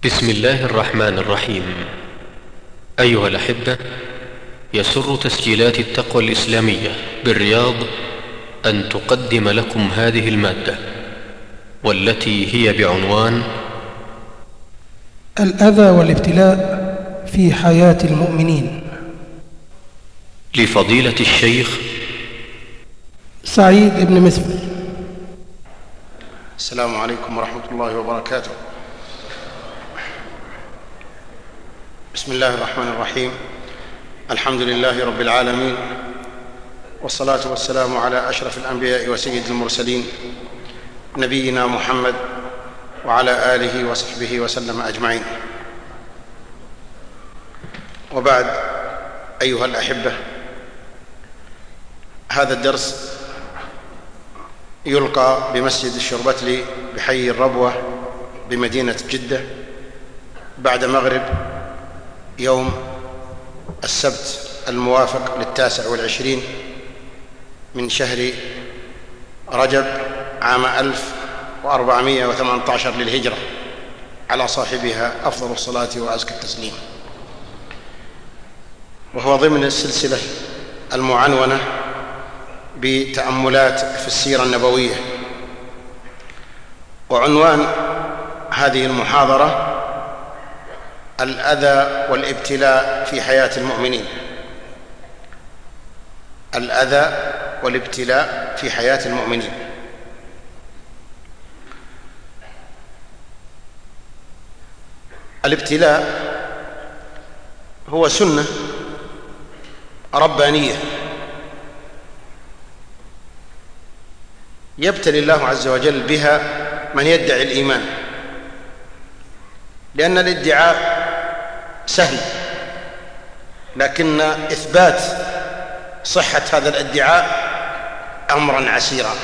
بسم الله الرحمن الرحيم. أيها الأحبة، يسر تسجيلات التقوى الإسلامية بالرياض أن تقدم لكم هذه المادة، والتي هي بعنوان الأذى والابتلاء في حياة المؤمنين، لفضيلة الشيخ سعيد بن مسفر. السلام عليكم ورحمة الله وبركاته. بسم الله الرحمن الرحيم. الحمد لله رب العالمين، والصلاة والسلام على أشرف الأنبياء وسيد المرسلين نبينا محمد وعلى آله وصحبه وسلم أجمعين. وبعد، أيها الأحبة، هذا الدرس يلقى بمسجد الشربتلي بحي الربوة بمدينة جدة بعد مغرب يوم السبت الموافق 29 من شهر رجب عام 1418 للهجرة، على صاحبها أفضل الصلاة وأزكى التسليم. وهو ضمن السلسلة المعنونة بتأملات في السيرة النبوية. وعنوان هذه المحاضرة الأذى والابتلاء في حياة المؤمنين. الأذى والابتلاء في حياة المؤمنين. الابتلاء هو سنة ربانية يبتلي الله عز وجل بها من يدعي الإيمان، لأن الادعاء سهل، لكن إثبات صحة هذا الادعاء أمرا عسيرا.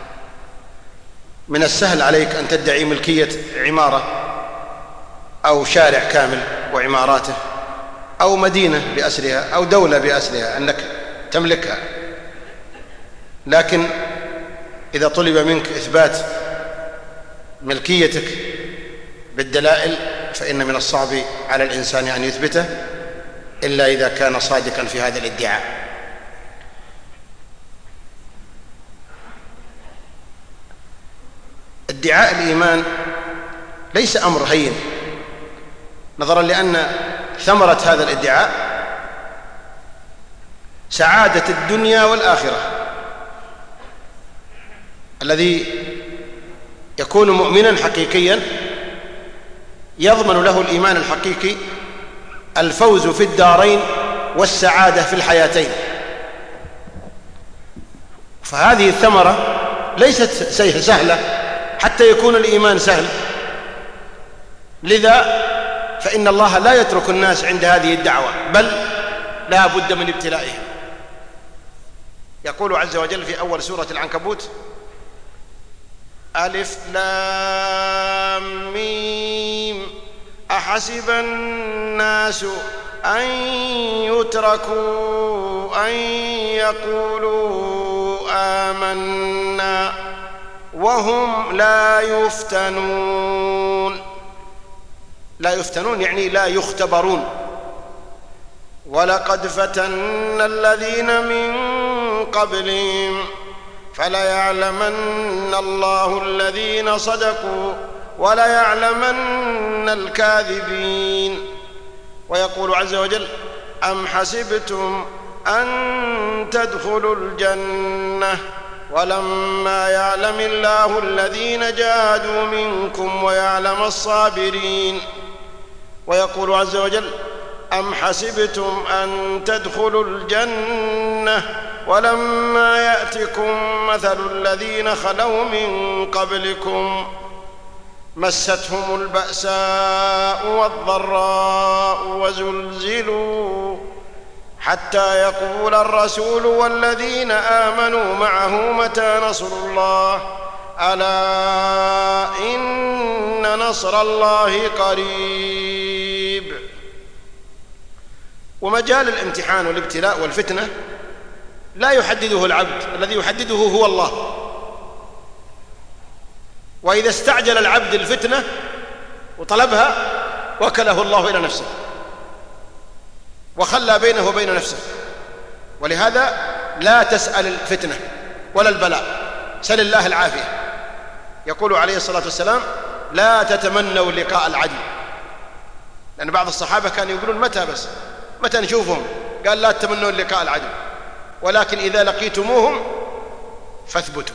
من السهل عليك أن تدعي ملكية عمارة أو شارع كامل وعماراته، أو مدينة بأسرها، أو دولة بأسرها، أنك تملكها. لكن إذا طلب منك إثبات ملكيتك بالدلائل فإن من الصعب على الإنسان أن يثبته إلا إذا كان صادقا في هذا الادعاء. ادعاء الإيمان ليس أمر هين، نظرا لأن ثمرة هذا الادعاء سعادة الدنيا والآخرة. الذي يكون مؤمنا حقيقيا يضمن له الإيمان الحقيقي الفوز في الدارين والسعادة في الحياتين. فهذه الثمرة ليست سهلة حتى يكون الإيمان سهل. لذا فإن الله لا يترك الناس عند هذه الدعوة، بل لا بد من ابتلائهم. يقول عز وجل في أول سورة العنكبوت: ألف لام ميم أحسب الناس أن يتركوا أن يقولوا آمنا وهم لا يفتنون. لا يفتنون يعني لا يختبرون. ولقد فتنا الذين من قبلهم فليعلمن الله الذين صدقوا وليعلمن الكاذبين. ويقول عز وجل: أم حسبتم أن تدخلوا الجنة ولما يعلم الله الذين جاهدوا منكم ويعلم الصابرين. ويقول عز وجل: أم حسبتم أن تدخلوا الجنة ولما يأتكم مثل الذين خلوا من قبلكم مستهم البأساء والضراء وزلزلوا حتى يقول الرسول والذين آمنوا معه متى نصر الله ألا إن نصر الله قريب. ومجال الامتحان والابتلاء والفتنة لا يحدده العبد، الذي يحدده هو الله. وإذا استعجل العبد الفتنة وطلبها وكله الله إلى نفسه وخلى بينه وبين نفسه. ولهذا لا تسأل الفتنة ولا البلاء، سل الله العافية. يقول عليه الصلاة والسلام: لا تتمنوا لقاء العدو، لأن بعض الصحابة كانوا يقولون متى نشوفهم؟ قال: لا تتمنوا لقاء العدو، ولكن إذا لقيتموهم فاثبتوا.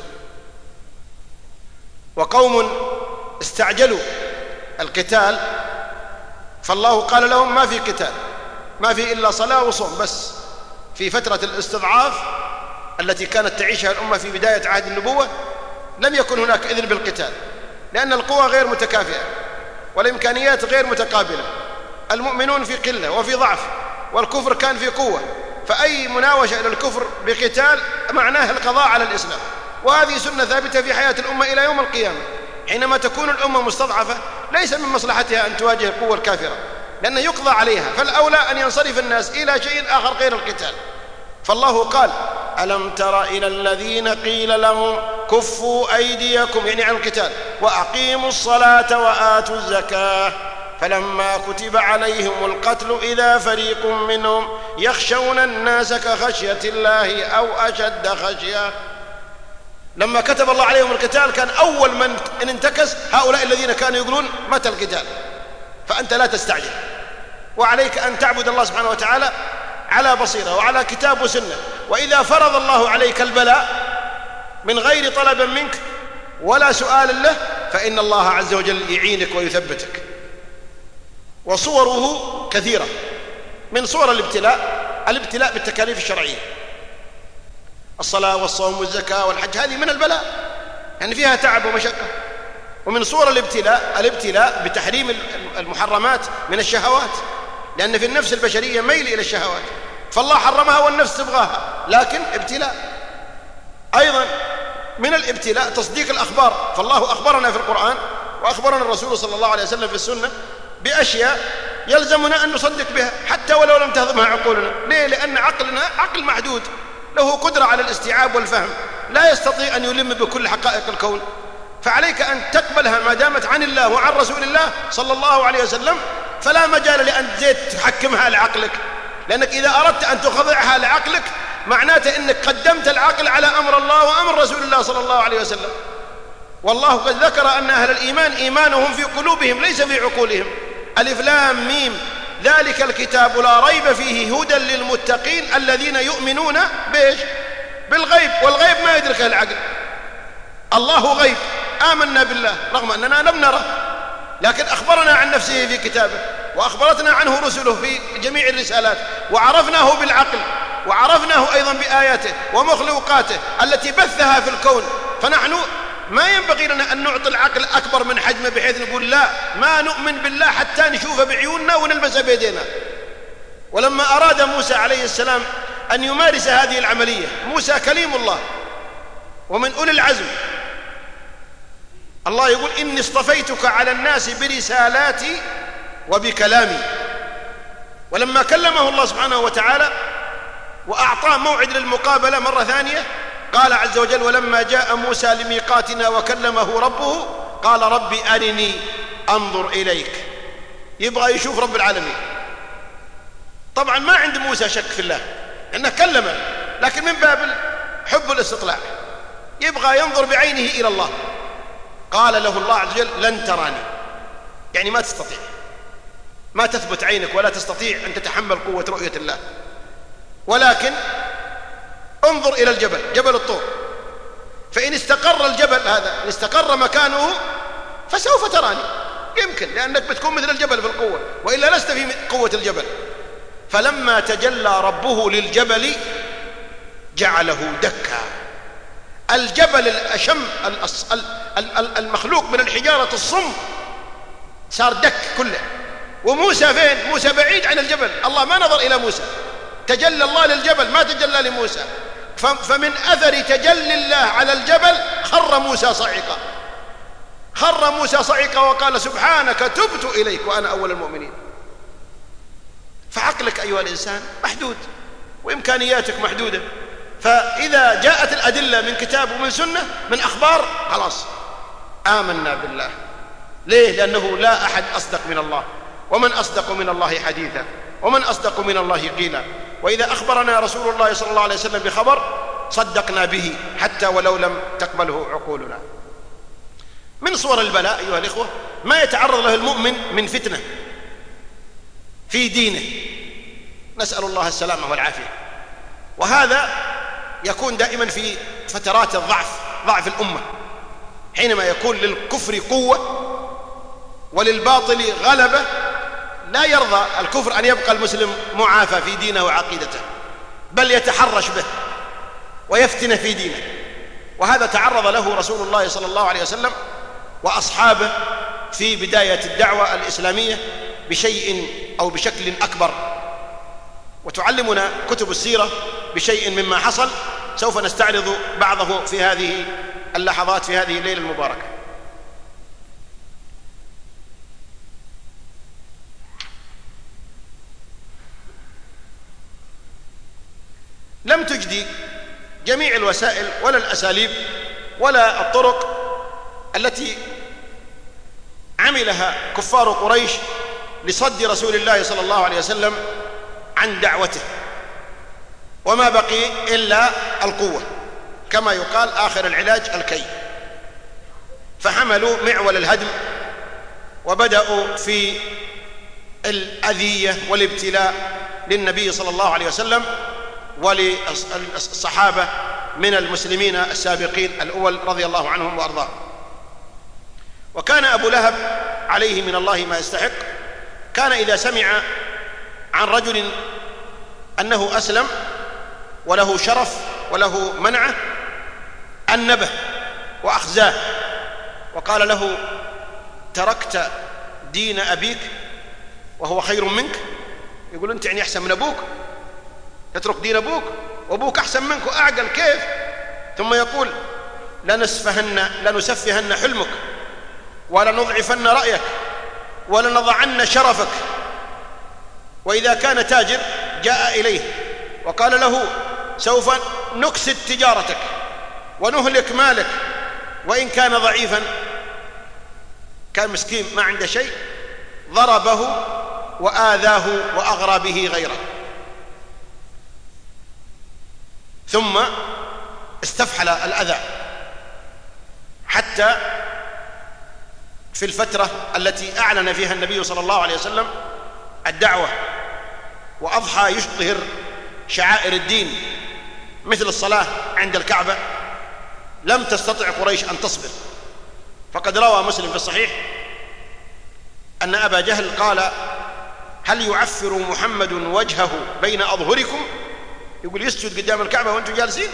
وقوم استعجلوا القتال فالله قال لهم: ما في قتال، ما في إلا صلاة وصوم بس. في فترة الاستضعاف التي كانت تعيشها الأمة في بداية عهد النبوة لم يكن هناك إذن بالقتال، لأن القوى غير متكافئة والإمكانيات غير متقابلة، المؤمنون في قلة وفي ضعف، والكفر كان في قوة، فأي مناوشة إلى الكفر بقتال معناه القضاء على الإسلام. وهذه سنة ثابتة في حياة الأمة إلى يوم القيامة. حينما تكون الأمة مستضعفة ليس من مصلحتها أن تواجه القوة الكافرة، لأنه يقضى عليها، فالأولى أن ينصرف الناس إلى شيء آخر غير القتال. فالله قال: ألم تر إلى الذين قيل لهم كفوا أيديكم، يعني عن القتال، وأقيموا الصلاة وآتوا الزكاة فلما كتب عليهم القتل إذا فريق منهم يخشون الناس كخشية الله أو أشد خشية. لما كتب الله عليهم القتال كان أول من انتكس هؤلاء الذين كانوا يقولون متى القتال. فأنت لا تستعجل، وعليك أن تعبد الله سبحانه وتعالى على بصيرة وعلى كتاب وسنة. وإذا فرض الله عليك البلاء من غير طلب منك ولا سؤال له فإن الله عز وجل يعينك ويثبتك. وصوره كثيرة. من صور الابتلاء بالتكاليف الشرعية، الصلاة والصوم والزكاة والحج، هذه من البلاء، يعني فيها تعب ومشقة. ومن صور الابتلاء بتحريم المحرمات من الشهوات، لأن في النفس البشرية ميل إلى الشهوات، فالله حرمها والنفس تبغاها، لكن ابتلاء. أيضا من الابتلاء تصديق الأخبار، فالله أخبرنا في القرآن وأخبرنا الرسول صلى الله عليه وسلم في السنة بأشياء يلزمنا أن نصدق بها حتى ولو لم تهضمها عقولنا. ليه؟ لأن عقلنا عقل محدود، له قدرة على الاستيعاب والفهم، لا يستطيع أن يلم بكل حقائق الكون. فعليك أن تقبلها ما دامت عن الله وعن رسول الله صلى الله عليه وسلم، فلا مجال لأن تحكمها لعقلك، لأنك إذا أردت أن تخضعها لعقلك معناته أنك قدمت العقل على أمر الله وأمر رسول الله صلى الله عليه وسلم. والله قد ذكر أن أهل الإيمان إيمانهم في قلوبهم ليس في عقولهم. ألف لام ميم ذلك الكتاب لا ريب فيه هدى للمتقين الذين يؤمنون بالغيب، والغيب ما يدركه العقل. الله غيب، آمنا بالله رغم أننا لم نره، لكن أخبرنا عن نفسه في كتابه، وأخبرتنا عنه رسله في جميع الرسالات، وعرفناه بالعقل، وعرفناه أيضا بآياته ومخلوقاته التي بثها في الكون. فنحن ما ينبغي لنا أن نعطي العقل أكبر من حجمه بحيث نقول لا، ما نؤمن بالله حتى نشوفه بعيوننا ونلمسه بيدينا. ولما أراد موسى عليه السلام أن يمارس هذه العملية، موسى كليم الله ومن أولي العزم، الله يقول: إني اصطفيتك على الناس برسالاتي وبكلامي. ولما كلمه الله سبحانه وتعالى وأعطاه موعد للمقابلة مرة ثانية، قال عز وجل: ولما جاء موسى لميقاتنا وكلمه ربه قال ربي أرني أنظر إليك. يبغى يشوف رب العالمين. طبعا ما عند موسى شك في الله أنه كلمه، لكن من باب حب الاستطلاع يبغى ينظر بعينه إلى الله. قال له الله عز وجل: لن تراني، يعني ما تستطيع، ما تثبت عينك ولا تستطيع أن تتحمل قوة رؤية الله، ولكن انظر إلى الجبل، جبل الطور، فإن استقر الجبل هذا، إن استقر مكانه فسوف تراني، يمكن، لأنك بتكون مثل الجبل في القوة، وإلا لست في قوة الجبل. فلما تجلى ربه للجبل جعله دكا. الجبل الأشم المخلوق من الحجارة الصم صار دك كله. وموسى فين؟ موسى بعيد عن الجبل، الله ما نظر إلى موسى، تجلى الله للجبل ما تجلى لموسى. فمن أثر تجلي الله على الجبل خر موسى صعقا، خر موسى صعقا وقال: سبحانك تبت إليك وأنا أول المؤمنين. فعقلك أيها الإنسان محدود وإمكانياتك محدودة، فإذا جاءت الأدلة من كتاب ومن سنة من أخبار خلاص آمنا بالله. ليه؟ لأنه لا أحد أصدق من الله، ومن أصدق من الله حديثا ومن أصدق من الله قيلا. وإذا أخبرنا رسول الله صلى الله عليه وسلم بخبر صدقنا به حتى ولو لم تقبله عقولنا. من صور البلاء أيها الإخوة ما يتعرض له المؤمن من فتنة في دينه، نسأل الله السلامة والعافية. وهذا يكون دائما في فترات ضعف الأمة، حينما يكون للكفر قوة وللباطل غلبة، لا يرضى الكفر أن يبقى المسلم معافى في دينه وعقيدته، بل يتحرش به ويفتن في دينه. وهذا تعرض له رسول الله صلى الله عليه وسلم وأصحابه في بداية الدعوة الإسلامية بشيء أو بشكل أكبر، وتعلمنا كتب السيرة بشيء مما حصل. سوف نستعرض بعضه في هذه اللحظات في هذه الليلة المباركة. لم تجدي جميع الوسائل ولا الأساليب ولا الطرق التي عملها كفار قريش لصد رسول الله صلى الله عليه وسلم عن دعوته، وما بقي إلا القوة، كما يقال آخر العلاج الكي. فحملوا معول الهدم وبدأوا في الأذية والابتلاء للنبي صلى الله عليه وسلم وللصحابة من المسلمين السابقين الأول رضي الله عنهم وأرضاهم. وكان أبو لهب عليه من الله ما يستحق، كان إذا سمع عن رجل أنه أسلم وله شرف وله منعة أنبه وأخزاه وقال له: تركت دين أبيك وهو خير منك؟ يقول: أنت يعني أحسن من أبوك؟ تترك دين أبوك وأبوك أحسن منك وأعقل كيف؟ ثم يقول: لنسفهن حلمك ولنضعفن رأيك ولنضعن شرفك. وإذا كان تاجر جاء إليه وقال له: سوف نكسد تجارتك ونهلك مالك. وإن كان ضعيفا، كان مسكين ما عنده شيء، ضربه وآذاه وأغرى به غيره، ثم استفحل الأذى حتى في الفترة التي أعلن فيها النبي صلى الله عليه وسلم الدعوة وأضحى يظهر شعائر الدين مثل الصلاة عند الكعبة، لم تستطع قريش أن تصبر. فقد روى مسلم في الصحيح أن أبا جهل قال: هل يعفر محمد وجهه بين أظهركم؟ يقول يسجد قدام الكعبة وأنتم جالسين؟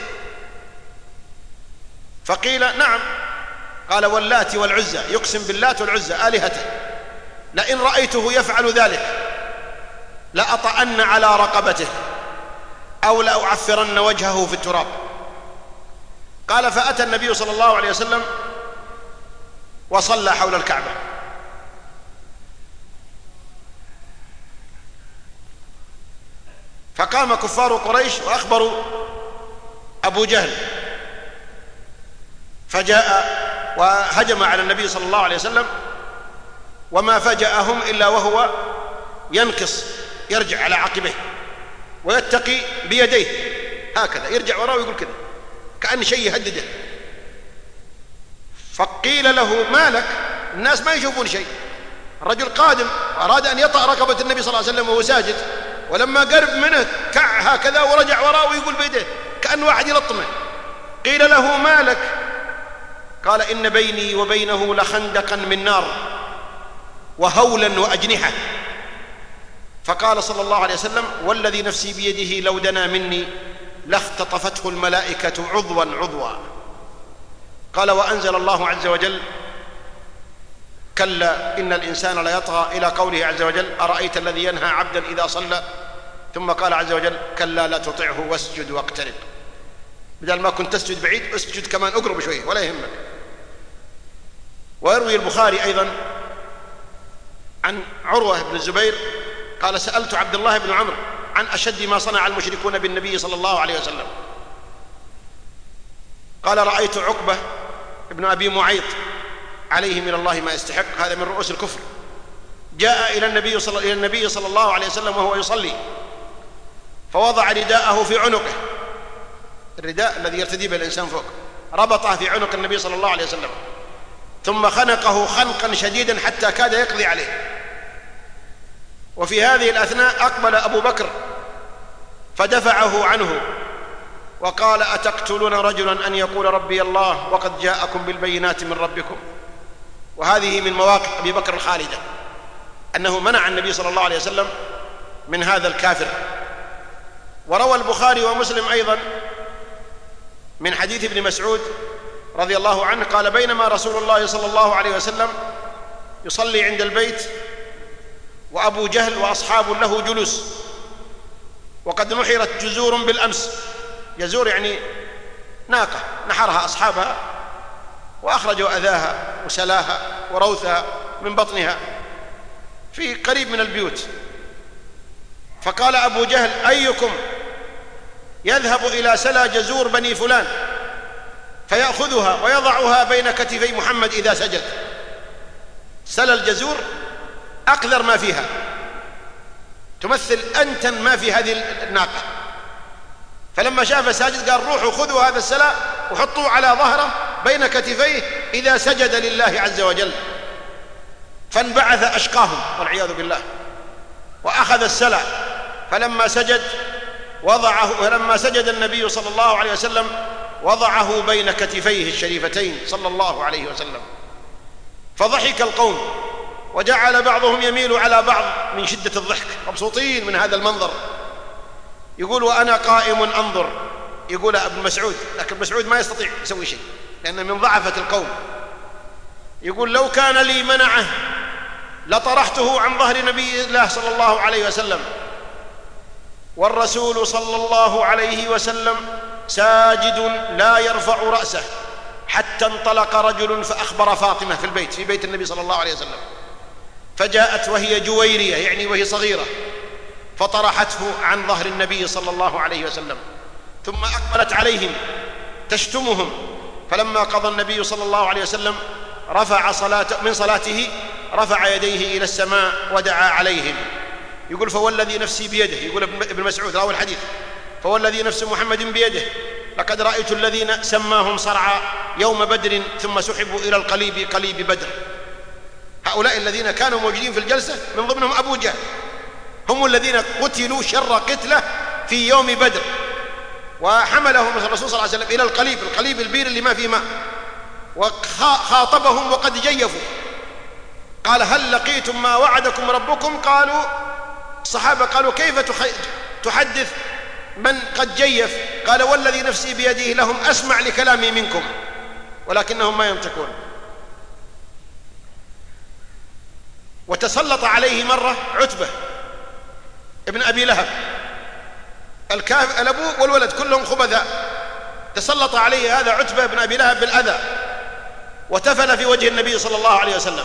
فقيل: نعم. قال: واللات والعزى، يقسم باللات والعزى آلهته، لئن رأيته يفعل ذلك لأطأن على رقبته أو لأعفرن وجهه في التراب. قال: فأتى النبي صلى الله عليه وسلم وصلى حول الكعبة، فقام كفار قريش وأخبروا أبو جهل، فجاء وهجم على النبي صلى الله عليه وسلم، وما فجأهم إلا وهو ينكص، يرجع على عقبيه ويتقي بيديه هكذا، يرجع وراه ويقول كذا كأن شيء يهدده. فقيل له: ما لك؟ الناس ما يشوفون شيء. الرجل قادم وأراد أن يطأ رقبة النبي صلى الله عليه وسلم وهو ساجد، ولما قرب منه كع هكذا ورجع وراه ويقول بيده كأن واحد يلطمه. قيل له: ما لك؟ قال: إن بيني وبينه لخندقا من نار وهولا وأجنحة. فقال صلى الله عليه وسلم: والذي نفسي بيده لو دنا مني لاختطفته الملائكة عضوا عضوا. قال: وأنزل الله عز وجل: كلا إن الإنسان ليطغى، إلى قوله عز وجل: أرأيت الذي ينهى عبدا إذا صلى. ثم قال عز وجل: كلا لا تطعه واسجد واقترب. بدل ما كنت تسجد بعيد، اسجد كمان اقرب شويه ولا يهمك. ويروي البخاري أيضا عن عروة بن الزبير قال: سألت عبد الله بن عمرو عن أشد ما صنع المشركون بالنبي صلى الله عليه وسلم. قال: رأيت عقبة ابن أبي معيط عليه من الله ما يستحق، هذا من رؤوس الكفر، جاء إلى النبي صلى الله عليه وسلم وهو يصلي، فوضع رداءه في عنقه، الرداء الذي يرتدي به الإنسان فوق، ربطه في عنق النبي صلى الله عليه وسلم، ثم خنقه خنقا شديدا حتى كاد يقضي عليه. وفي هذه الأثناء أقبل أبو بكر فدفعه عنه وقال: أتقتلون رجلا أن يقول ربي الله وقد جاءكم بالبينات من ربكم؟ وهذه من مواقف أبي بكر الخالدة، أنه منع النبي صلى الله عليه وسلم من هذا الكافر. وروى البخاري ومسلم أيضا من حديث ابن مسعود رضي الله عنه قال: بينما رسول الله صلى الله عليه وسلم يصلي عند البيت وأبو جهل وأصحاب له جلوس، وقد نحرت جزور بالأمس. جزور يعني ناقة نحرها أصحابها وأخرجوا أذاها وسلاها وروثها من بطنها في قريب من البيوت. فقال أبو جهل: أيكم يذهب إلى سلى جزور بني فلان فيأخذها ويضعها بين كتفي محمد إذا سجد؟ سلى الجزور أقذر ما فيها، تمثل أنتن ما في هذه الناقة. فلما شاف ساجد قال: روحوا خذوا هذا السلى وحطوه على ظهره بين كتفيه إذا سجد لله عز وجل. فانبعث أشقاهم والعياذ بالله وأخذ السلى، فلما سجد النبي صلى الله عليه وسلم وضعه بين كتفيه الشريفتين صلى الله عليه وسلم. فضحك القوم وجعل بعضهم يميل على بعض من شدة الضحك، مبسوطين من هذا المنظر. يقول: وأنا قائم أنظر، يقول ابن مسعود، لكن ابن مسعود ما يستطيع يسوي شيء لأن من ضعفة القوم. يقول: لو كان لي منعه لطرحته عن ظهر نبي الله صلى الله عليه وسلم، والرسول صلى الله عليه وسلم ساجد لا يرفع رأسه، حتى انطلق رجل فأخبر فاطمة في بيت النبي صلى الله عليه وسلم، فجاءت وهي جويرية يعني وهي صغيرة، فطرحته عن ظهر النبي صلى الله عليه وسلم، ثم أقبلت عليهم تشتمهم. فلما قضى النبي صلى الله عليه وسلم من صلاته رفع يديه إلى السماء ودعا عليهم. يقول: فوالذي نفسي بيده، يقول ابن مسعود راوي الحديث: فوالذي نفس محمد بيده لقد رأيت الذين سماهم صرعى يوم بدر ثم سحبوا إلى قليب بدر. هؤلاء الذين كانوا موجودين في الجلسة من ضمنهم أبو جهل، هم الذين قتلوا شر قتله في يوم بدر، وحملهم الرسول صلى الله عليه وسلم إلى القليب البير اللي ما فيه ماء، وخاطبهم وقد جيفوا. قال: هل لقيتم ما وعدكم ربكم؟ قالوا الصحابة قالوا: كيف تحدث من قد جيف؟ قال: والذي نفسي بيده لهم أسمع لكلامي منكم ولكنهم ما ينطقون. وتسلط عليه مرة عتبة ابن أبي لهب، الأبو والولد كلهم خبثاء، تسلط عليه هذا عتبة ابن أبي لهب بالأذى، وتفل في وجه النبي صلى الله عليه وسلم.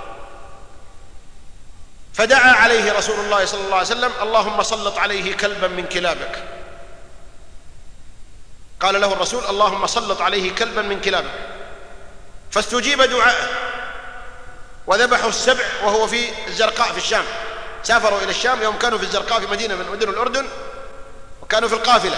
فدعا عليه رسول الله صلى الله عليه وسلم: اللهم سلط عليه كلبا من كلابك. قال له الرسول: اللهم سلط عليه كلبا من كلابك. فاستجيب دعاءه وذبحوا السبع وهو في الزرقاء في الشام. سافروا إلى الشام يوم كانوا في الزرقاء في مدينة من مدن الأردن، وكانوا في القافلة.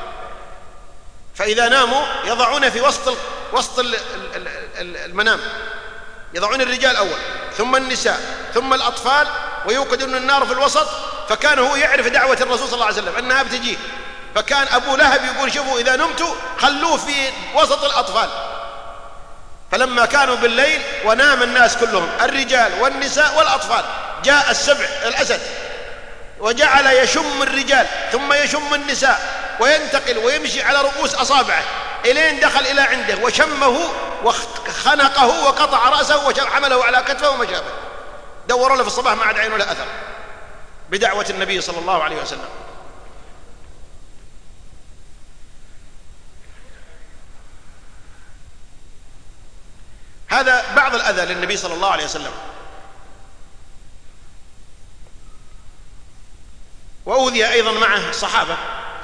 فإذا ناموا يضعون في وسط المنام، يضعون الرجال أول ثم النساء ثم الأطفال، ويوقدون النار في الوسط. فكان هو يعرف دعوة الرسول صلى الله عليه وسلم أنها بتجيه، فكان أبو لهب يقول: شوفوا إذا نمتوا خلوه في وسط الأطفال. فلما كانوا بالليل ونام الناس كلهم الرجال والنساء والأطفال، جاء السبع الأسد وجعل يشم الرجال ثم يشم النساء وينتقل ويمشي على رؤوس أصابعه إلين دخل إلى عنده وشمه وخنقه وقطع رأسه وحمله على كتفه ومشى به. دوروا له في الصباح ما عاد عين له أثر بدعوة النبي صلى الله عليه وسلم. هذا بعض الأذى للنبي صلى الله عليه وسلم. وأوذي أيضا معه الصحابة،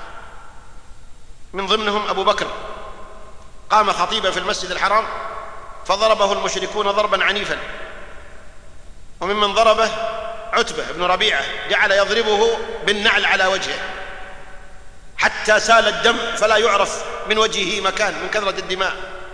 من ضمنهم أبو بكر، قام خطيبا في المسجد الحرام فضربه المشركون ضربا عنيفا، وممن ضربه عتبة بن ربيعة جعل يضربه بالنعل على وجهه حتى سال الدم فلا يعرف من وجهه مكان من كثرة الدماء.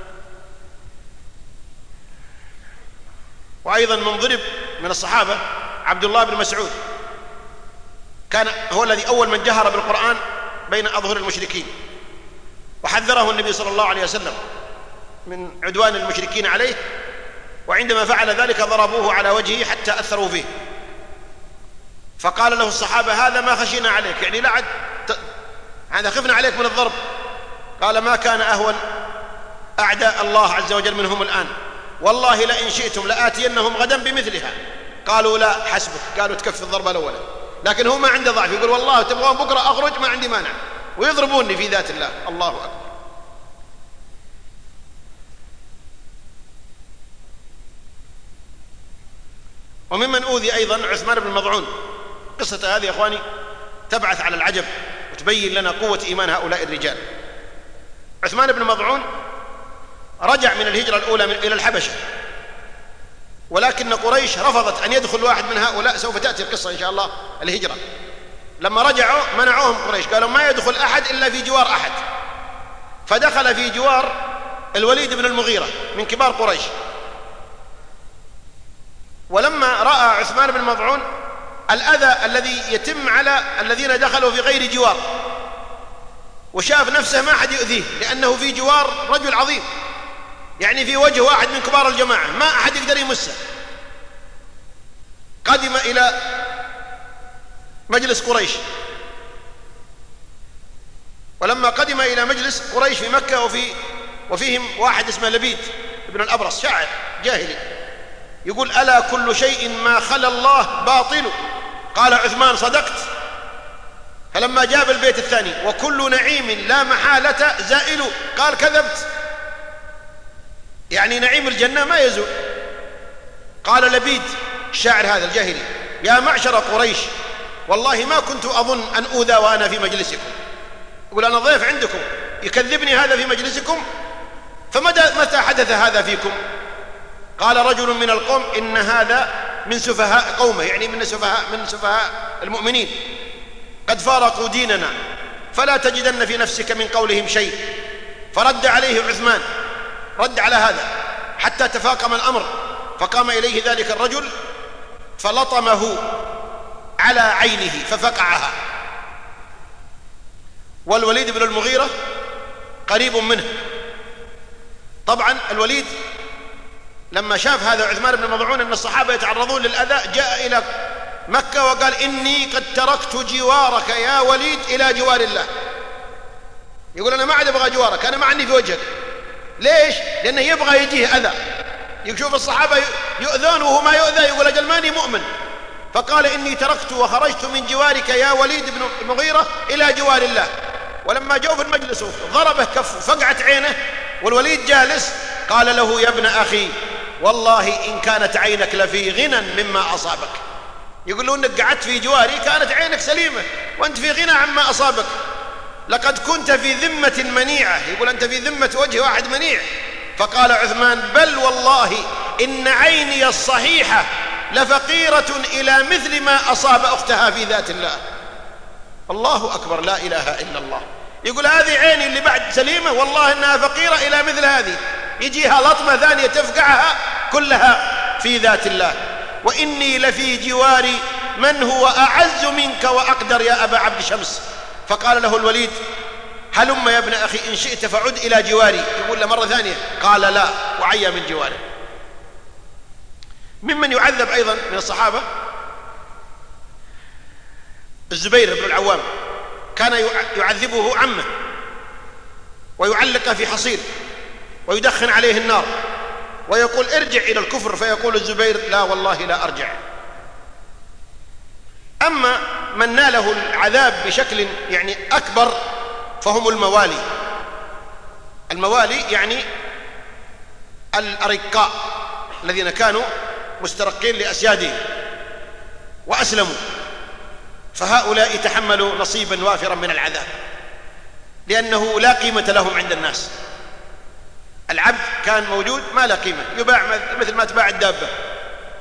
وأيضا من ضرب من الصحابة عبد الله بن مسعود، كان هو الذي أول من جهر بالقرآن بين أظهر المشركين، وحذره النبي صلى الله عليه وسلم من عدوان المشركين عليه، وعندما فعل ذلك ضربوه على وجهه حتى أثروا فيه، فقال له الصحابة هذا ما خشينا عليك، يعني لا عاد خفنا عليك من الضرب. قال ما كان أهون أعداء الله عز وجل منهم الآن، والله لئن شئتم لآتينهم غدا بمثلها. قالوا لا حسبك، قالوا تكفي الضربة الأولى، لكن هو ما عنده ضعف، يقول والله تبغون بكرة أخرج ما عندي مانع، ويضربوني في ذات الله. الله أكبر. وممن أوذي أيضا عثمان بن مظعون. قصة هذه يا أخواني تبعث على العجب وتبين لنا قوة إيمان هؤلاء الرجال. عثمان بن مظعون رجع من الهجرة الأولى إلى الحبشة، ولكن قريش رفضت أن يدخل واحد من هؤلاء، سوف تأتي القصة إن شاء الله الهجرة. لما رجعوا منعوهم قريش، قالوا ما يدخل أحد إلا في جوار أحد، فدخل في جوار الوليد بن المغيرة من كبار قريش. ولما رأى عثمان بن مظعون الأذى الذي يتم على الذين دخلوا في غير جوار، وشاف نفسه ما أحد يؤذيه لأنه في جوار رجل عظيم، يعني في وجه واحد من كبار الجماعة ما أحد يقدر يمسه، قدم إلى مجلس قريش. ولما قدم إلى مجلس قريش في مكة وفيهم واحد اسمه لبيد بن الأبرص، شاعر جاهلي، يقول ألا كل شيء ما خلا الله باطل. قال عثمان صدقت. فلما جاب البيت الثاني وكل نعيم لا محالة زائل، قال كذبت، يعني نعيم الجنة ما يزول. قال لبيد الشاعر هذا الجاهلي يا معشر قريش والله ما كنت أظن أن أوذى وأنا في مجلسكم. يقول أنا ضيف عندكم يكذبني هذا في مجلسكم، متى حدث هذا فيكم؟ قال رجل من القوم إن هذا من سفهاء قومه، يعني من سفهاء المؤمنين، قد فارقوا ديننا فلا تجدن في نفسك من قولهم شيء. فرد عليه عثمان، رد على هذا حتى تفاقم الأمر، فقام إليه ذلك الرجل فلطمه على عينه ففقعها. والوليد بن المغيرة قريب منه. طبعا الوليد لما شاف هذا عثمان بن مظعون أن الصحابة يتعرضون للأذى جاء إلى مكة وقال إني قد تركت جوارك يا وليد إلى جوار الله. يقول أنا ما عاد أبغى جوارك، أنا ما عندي في وجهك. ليش؟ لأنه يبغى يجيه أذى، يشوف الصحابة يؤذون وهو ما يؤذى، يقول أجل ماني مؤمن. فقال إني تركت وخرجت من جوارك يا وليد بن المغيرة إلى جوار الله. ولما جو في المجلس ضربه كفه فقعت عينه والوليد جالس، قال له يا ابن أخي والله إن كانت عينك لفي غنى مما أصابك. يقول له إنك قعدت في جواري كانت عينك سليمة وأنت في غنى عما أصابك، لقد كنت في ذمة منيعة. يقول أنت في ذمة وجه واحد منيع. فقال عثمان بل والله إن عيني الصحيحة لفقيرة إلى مثل ما أصاب أختها في ذات الله. الله أكبر، لا إله إلا الله. يقول هذه عيني اللي بعد سليمة والله إنها فقيرة إلى مثل هذه، يجيها لطمة ثانية تفقعها كلها في ذات الله. وإني لفي جوار من هو أعز منك وأقدر يا أبا عبد شمس. فقال له الوليد هلم يا ابن أخي إن شئت فعد إلى جواري. يقول له مرة ثانية، قال لا، وعيا من جواره. ممن يعذب أيضا من الصحابة الزبير بن العوام، كان يعذبه عمه ويعلق في حصير ويدخن عليه النار ويقول ارجع إلى الكفر، فيقول الزبير لا والله لا أرجع. أما من ناله العذاب بشكل يعني أكبر فهم الموالي. الموالي يعني الأرقاء الذين كانوا مسترقين لأسيادهم وأسلموا، فهؤلاء تحملوا نصيبا وافرا من العذاب لأنه لا قيمة لهم عند الناس. العبد كان موجود ما لا قيمة، يباع مثل ما تباع الدابة،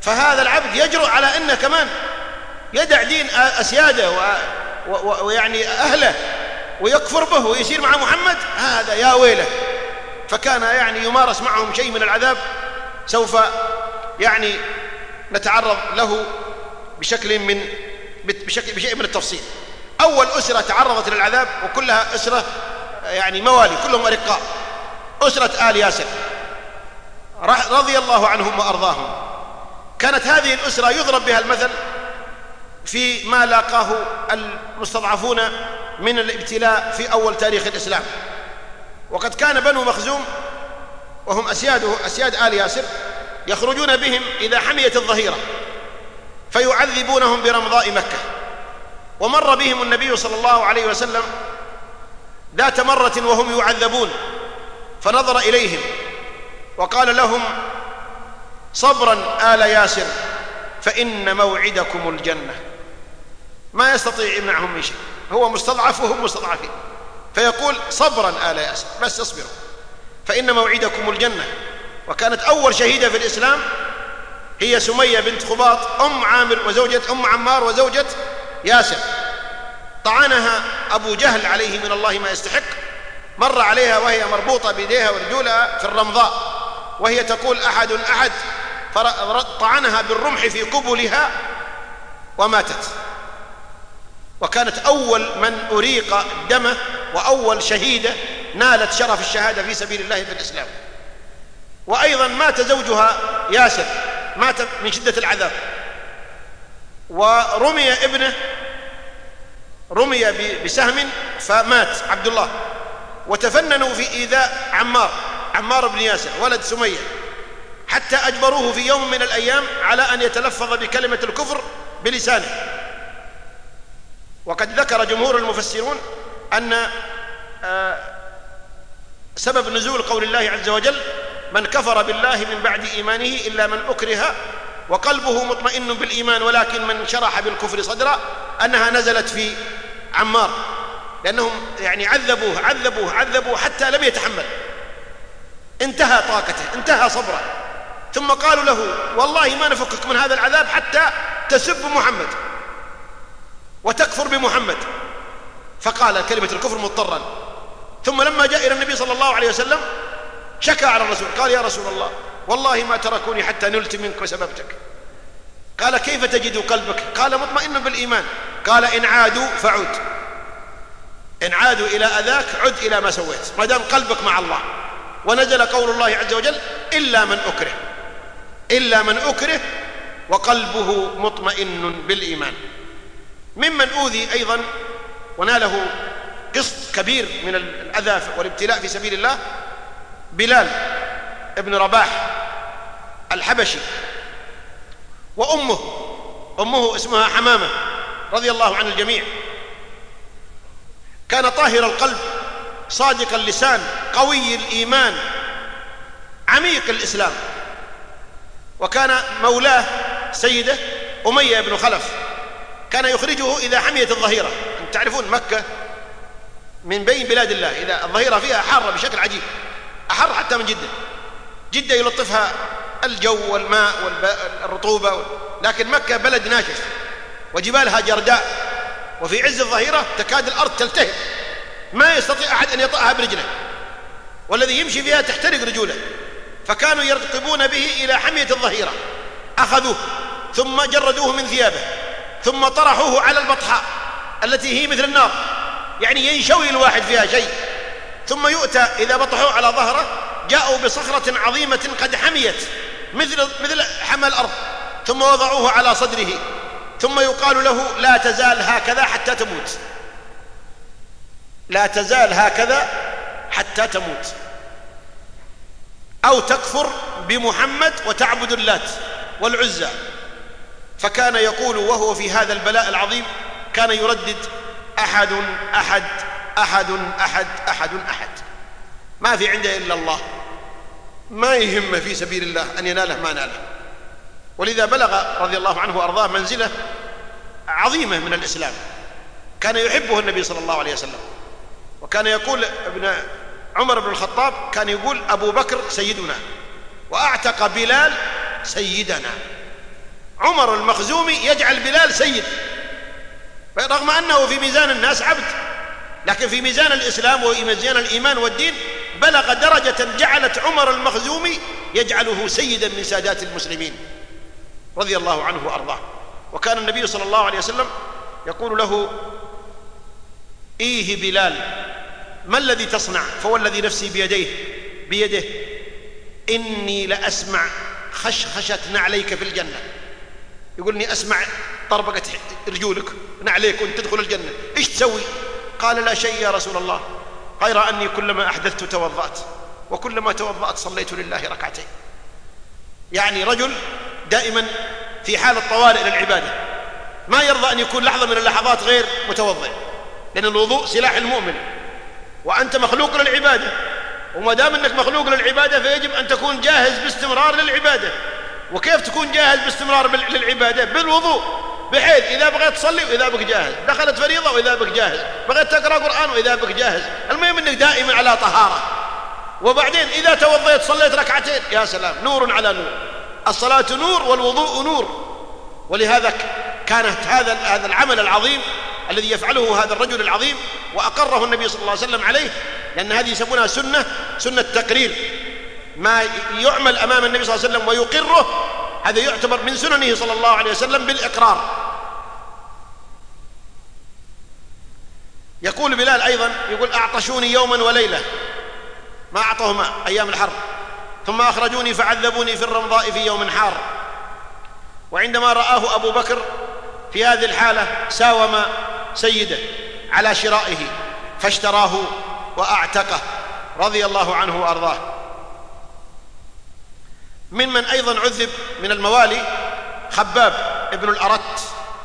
فهذا العبد يجرؤ على أنه كمان يدع دين أسياده ويعني أهله ويكفر به ويسير مع محمد، هذا يا ويله. فكان يعني يمارس معهم شيء من العذاب سوف يعني نتعرض له بشيء من التفصيل. أول أسرة تعرضت للعذاب وكلها أسرة يعني موالي كلهم أرقاء، أسرة آل ياسر رضي الله عنهم وأرضاهم. كانت هذه الأسرة يضرب بها المثل في ما لاقاه المستضعفون من الابتلاء في أول تاريخ الإسلام. وقد كان بنو مخزوم وهم أسياد آل ياسر يخرجون بهم إذا حميت الظهيرة فيعذبونهم برمضاء مكة. ومر بهم النبي صلى الله عليه وسلم ذات مرة وهم يعذبون فنظر إليهم وقال لهم: صبرا آل ياسر فإن موعدكم الجنة. ما يستطيع يمنعهم من شيء، هو مستضعف وهم مستضعفين، فيقول: صبرا آل ياسر، بس اصبروا فإن موعدكم الجنة. وكانت أول شهيدة في الإسلام هي سمية بنت خباط أم عمار وزوجة ياسر. طعنها أبو جهل عليه من الله ما يستحق، مر عليها وهي مربوطة بيديها ورجولها في الرمضاء وهي تقول: أحد أحد، فطعنها بالرمح في قبلها وماتت. وكانت أول من أريق دمه وأول شهيدة نالت شرف الشهادة في سبيل الله في الإسلام. وأيضا مات زوجها ياسر، مات من شدة العذاب، ورمي ابنه بسهم فمات عبد الله. وتفننوا في إيذاء عمار بن ياسر ولد سمية، حتى أجبروه في يوم من الأيام على أن يتلفظ بكلمة الكفر بلسانه. وقد ذكر جمهور المفسرون أن سبب نزول قول الله عز وجل: من كفر بالله من بعد إيمانه إلا من أكره وقلبه مطمئن بالإيمان ولكن من شرح بالكفر صدرا، أنها نزلت في عمار، لأنهم يعني عذبوه حتى لم يتحمل، انتهى طاقته، انتهى صبره. ثم قالوا له: والله ما نفكك من هذا العذاب حتى تسب محمد وتكفر بمحمد. فقال كلمة الكفر مضطرا. ثم لما جاء إلى النبي صلى الله عليه وسلم شكى على الرسول، قال: يا رسول الله والله ما تركوني حتى نلت منك وسببتك. قال: كيف تجد قلبك؟ قال: مطمئن بالإيمان. قال: إن عادوا فعد، إن عادوا إلى أذاك عد إلى ما سويت، ما دام قلبك مع الله. ونزل قول الله عز وجل: إلا من أكره وقلبه مطمئن بالإيمان. ممن أوذي أيضا وناله قسط كبير من الأذى والابتلاء في سبيل الله بلال ابن رباح الحبشي، وأمه اسمها حمامة رضي الله عن الجميع. كان طاهر القلب، صادق اللسان، قوي الإيمان، عميق الإسلام. وكان مولاه سيده أمية بن خلف، كان يخرجه إذا حميت الظهيرة. تعرفون مكة من بين بلاد الله إذا الظهيرة فيها حارة بشكل عجيب، أحر حتى من جدة يلطفها الجو والماء والرطوبة، لكن مكة بلد ناشف وجبالها جرداء، وفي عز الظهيرة تكاد الأرض تلتهب، ما يستطيع أحد أن يطأها برجله، والذي يمشي فيها تحترق رجوله. فكانوا يرتقبون به إلى حمية الظهيرة، أخذوه ثم جردوه من ثيابه ثم طرحوه على البطحاء التي هي مثل النار، يعني ينشوي الواحد فيها شيء. ثم يؤتى إذا بطحوه على ظهره جاءوا بصخرة عظيمة قد حميت مثل حمى الأرض، ثم وضعوه على صدره، ثم يقال له: لا تزال هكذا حتى تموت، لا تزال هكذا حتى تموت، أو تكفر بمحمد وتعبد اللات والعزى. فكان يقول وهو في هذا البلاء العظيم، كان يردد: أحد أحد أحد أحد أحد أحد، ما في عنده إلا الله، ما يهم في سبيل الله أن يناله ما ناله. ولذا بلغ رضي الله عنه وأرضاه منزلة عظيمة من الإسلام، كان يحبه النبي صلى الله عليه وسلم. وكان يقول ابن عمر بن الخطاب، كان يقول: أبو بكر سيدنا وأعتق بلال سيدنا. عمر المخزومي يجعل بلال سيد، رغم أنه في ميزان الناس عبد، لكن في ميزان الإسلام وميزان الإيمان والدين بلغ درجة جعلت عمر المخزومي يجعله سيدا من سادات المسلمين رضي الله عنه وأرضاه. وكان النبي صلى الله عليه وسلم يقول له: إيه بلال، ما الذي تصنع؟ فوالذي نفسي بيده إني لأسمع خشخشة نعليك في الجنة. يقول إني أسمع طربقة رجولك نعليك وانت تدخل الجنة، إيش تسوي؟ قال: لا شيء يا رسول الله، غير أني كلما أحدثت توضأت، وكلما توضأت صليت لله ركعتين. يعني رجل دائما في حال الطوارئ للعبادة، ما يرضى أن يكون لحظة من اللحظات غير متوضئ، لأن الوضوء سلاح المؤمن، وأنت مخلوق للعبادة، وما دام أنك مخلوق للعبادة فيجب أن تكون جاهز باستمرار للعبادة. وكيف تكون جاهز باستمرار للعبادة؟ بالوضوء، بحيث إذا بغيت تصلي وإذا بك جاهز، دخلت فريضة وإذا بك جاهز، بغيت تقرأ قرآن وإذا بك جاهز، المهم أنك دائما على طهارة. وبعدين إذا توضيت صليت ركعتين، يا سلام، نور على نور. الصلاة نور والوضوء نور. ولهذا كانت هذا العمل العظيم الذي يفعله هذا الرجل العظيم وأقره النبي صلى الله عليه وسلم عليه، لأن هذه يسمونها سنة تقرير، ما يعمل أمام النبي صلى الله عليه وسلم ويقره، هذا يعتبر من سننه صلى الله عليه وسلم بالإقرار. يقول بلال أيضا، يقول: أعطشوني يوما وليلة، ما أعطوه ماء أيام الحر، ثم أخرجوني فعذبوني في الرمضاء في يوم حار. وعندما رآه أبو بكر في هذه الحالة ساوم سيده على شرائه فاشتراه وأعتقه رضي الله عنه وأرضاه. ممن أيضا عذب من الموالي خباب ابن الأرت،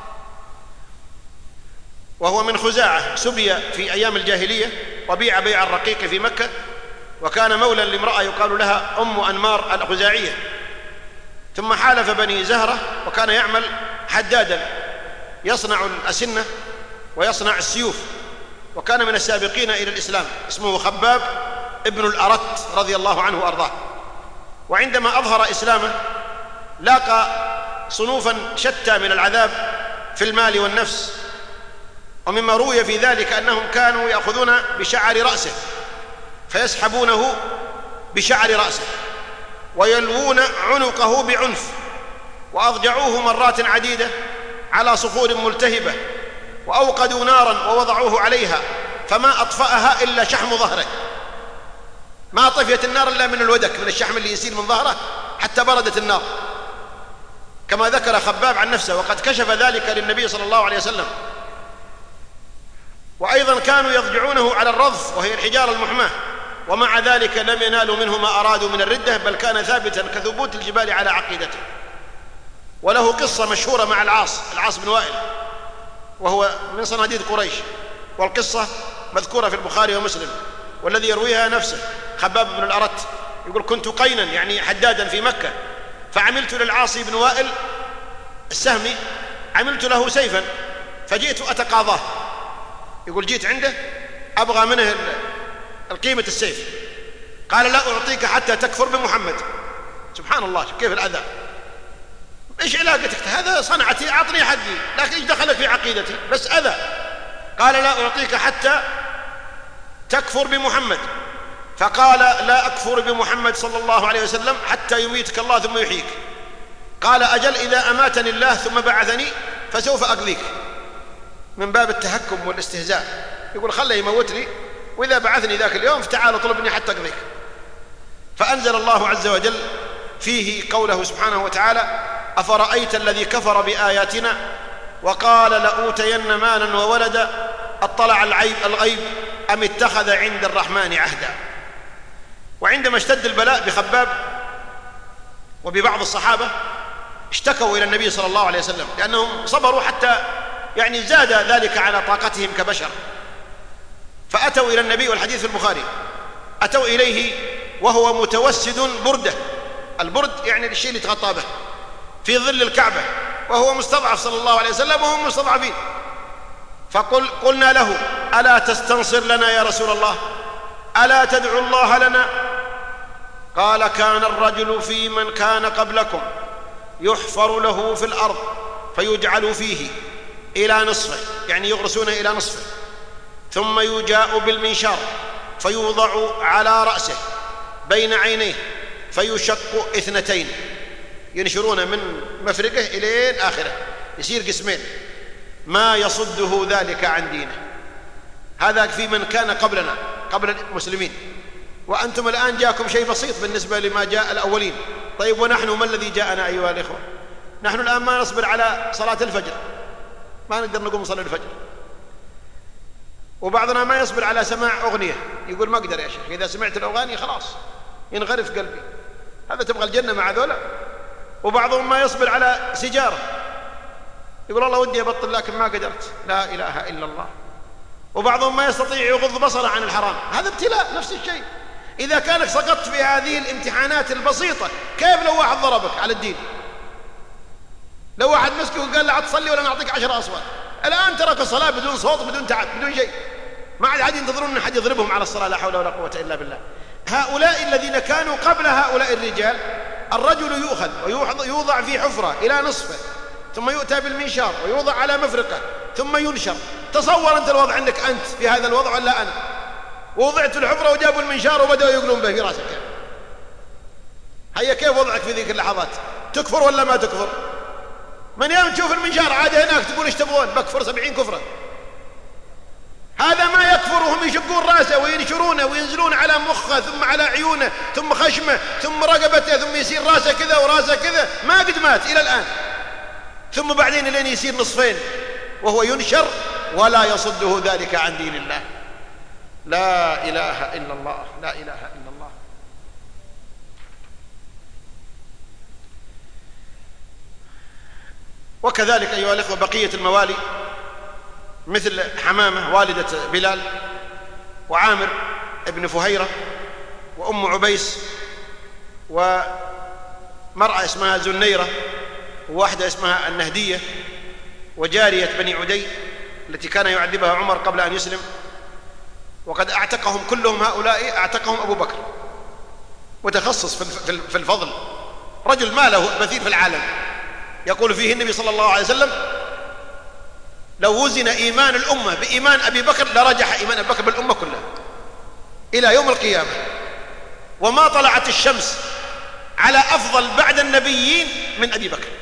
وهو من خزاعة، سبي في أيام الجاهلية وبيع بيع الرقيق في مكة، وكان مولا لامرأة يقال لها أم أنمار الخزاعية، ثم حالف بني زهرة وكان يعمل حدادا يصنع الأسنة ويصنع السيوف، وكان من السابقين إلى الإسلام، اسمه خباب ابن الأرت رضي الله عنه وأرضاه. وعندما أظهر إسلامه لاقى صنوفا شتى من العذاب في المال والنفس، ومما روي في ذلك أنهم كانوا يأخذون بشعر رأسه فيسحبونه بشعر رأسه ويلوون عنقه بعنف، وأضجعوه مرات عديدة على صخور ملتهبة، وأوقدوا نارا ووضعوه عليها فما أطفأها إلا شحم ظهره، ما طفيت النار إلا من الودك، من الشحم اللي يسيل من ظهره حتى بردت النار، كما ذكر خباب عن نفسه، وقد كشف ذلك للنبي صلى الله عليه وسلم. وأيضا كانوا يضجعونه على الرضف وهي الحجارة المحماة، ومع ذلك لم ينالوا منه ما أرادوا من الردة، بل كان ثابتا كثبوت الجبال على عقيدته. وله قصة مشهورة مع العاص بن وائل، وهو من صناديد قريش، والقصة مذكورة في البخاري ومسلم، والذي يرويها نفسه خباب بن الأرت. يقول: كنت قينا يعني حدادا في مكة، فعملت للعاص بن وائل السهمي، عملت له سيفا فجئت أتقاضاه. يقول: جيت عنده أبغى منه القيمة السيف، قال: لا أعطيك حتى تكفر بمحمد. سبحان الله، كيف الأذى! إيش علاقتك؟ هذا صنعتي، أعطني حقي، لكن إيش دخلك في عقيدتي؟ بس أذى. قال: لا أعطيك حتى تكفر بمحمد. فقال: لا أكفر بمحمد صلى الله عليه وسلم حتى يميتك الله ثم يحييك. قال: أجل، إذا أماتني الله ثم بعثني فسوف أقضيك، من باب التهكم والاستهزاء. يقول: خله يموتني، وإذا بعثني ذاك اليوم فتعال اطلبني حتى أقضيك. فأنزل الله عز وجل فيه قوله سبحانه وتعالى: أفرأيت الذي كفر بآياتنا وقال لأوتين مالا وولدا أطلع الغيب أم اتخذ عند الرحمن عهدا. وعندما اشتد البلاء بخباب وببعض الصحابة اشتكوا إلى النبي صلى الله عليه وسلم، لأنهم صبروا حتى يعني زاد ذلك على طاقتهم كبشر، فأتوا إلى النبي، والحديث في البخاري، أتوا إليه وهو متوسد بردة، البرد يعني الشيء اللي تغطى به، في ظل الكعبة، وهو مستضعف صلى الله عليه وسلم وهم مستضعفين. فقلنا له: ألا تستنصر لنا يا رسول الله؟ ألا تدعو الله لنا؟ قال: كان الرجل في من كان قبلكم يحفر له في الأرض فيجعل فيه إلى نصفه، يعني يغرسونه إلى نصفه، ثم يجاء بالمنشار فيوضع على رأسه بين عينيه فيشق اثنتين، ينشرونه من مفرقه إلى آخره يصير قسمين، ما يصده ذلك عن دينه. هذا في من كان قبلنا، قبل المسلمين، وأنتم الآن جاءكم شيء بسيط بالنسبة لما جاء الأولين. طيب ونحن ما الذي جاءنا أيها الإخوة؟ نحن الآن ما نصبر على صلاة الفجر، ما نقدر نقوم نصلي الفجر، وبعضنا ما يصبر على سماع أغنية، يقول ما أقدر يا شيخ، إذا سمعت الأغاني خلاص ينغرف قلبي. هذا تبغى الجنة مع ذولا؟ وبعضهم ما يصبر على سيجارة، يقول الله ودي أبطل لكن ما قدرت، لا إله إلا الله. وبعضهم ما يستطيع يغض بصره عن الحرام، هذا ابتلاء نفس الشيء. إذا كانك سقطت في هذه الامتحانات البسيطة، كيف لو واحد ضربك على الدين؟ لو واحد مسكه وقال لا تصلي ولا نعطيك 10 أصوات. الآن ترك الصلاة بدون صوت بدون تعب بدون شيء، ما عاد ينتظرون أن أحد يضربهم على الصلاة، لا حول ولا قوة إلا بالله. هؤلاء الذين كانوا قبل هؤلاء الرجال، الرجل يؤخذ ويوضع في حفرة إلى نصفه، ثم يؤتى بالمنشار ويوضع على مفرقه ثم ينشر. تصور أنت الوضع عندك أنت في هذا الوضع ولا أنا؟ ووضعت الحفرة وجابوا المنشار وبدأوا يقلون به في راسك. هيا كيف وضعك في ذيك اللحظات؟ تكفر ولا ما تكفر؟ من يوم تشوف المنشار عاد هناك تقول ايش تبغون؟ بكفر 70 كفرة. هذا ما يكفر وهم يشقون راسه وينشرونه وينزلون على مخه ثم على عيونه ثم خشمه ثم رقبته ثم يصير راسه كذا وراسه كذا، ما قد مات إلى الآن، ثم بعدين لين يصير نصفين وهو ينشر ولا يصده ذلك عن دين الله. لا إله إلا الله، لا إله إلا الله. وكذلك أيها الأخوة بقية الموالي مثل حمامة والدة بلال، وعامر ابن فهيرة، وأم عبيس، ومرأة اسمها زنيرة، وواحدة اسمها النهدية، وجارية بني عدي التي كان يعذبها عمر قبل أن يسلم. وقد أعتقهم كلهم هؤلاء، أعتقهم أبو بكر، متخصص في الفضل، رجل ما له مثيل في العالم. يقول فيه النبي صلى الله عليه وسلم: لو وزن إيمان الأمة بإيمان أبي بكر لرجح إيمان أبي بكر بالأمة كلها إلى يوم القيامة. وما طلعت الشمس على أفضل بعد النبيين من أبي بكر.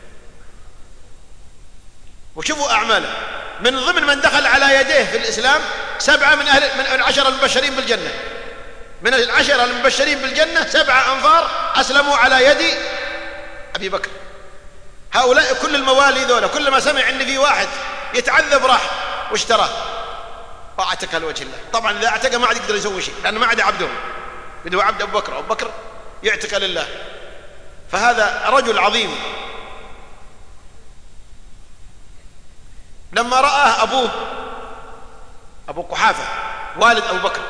وشوفوا أعماله، من ضمن من دخل على يديه في الإسلام 7 من 10 المبشرين بالجنة، من 10 المبشرين بالجنة 7 أنفار أسلموا على يد أبي بكر. هؤلاء كل الموالي ذولا كلما سمع أن في واحد يتعذب راح واشتراه واعتق لوجه الله. طبعا إذا اعتق ما عاد يقدر يسوي شيء، لأنه ما عاد عبدهم، بدو عبد أبو بكر، أبو بكر يعتق لله. فهذا رجل عظيم. لما رآه أبوه أبو قحافة والد أبو بكر،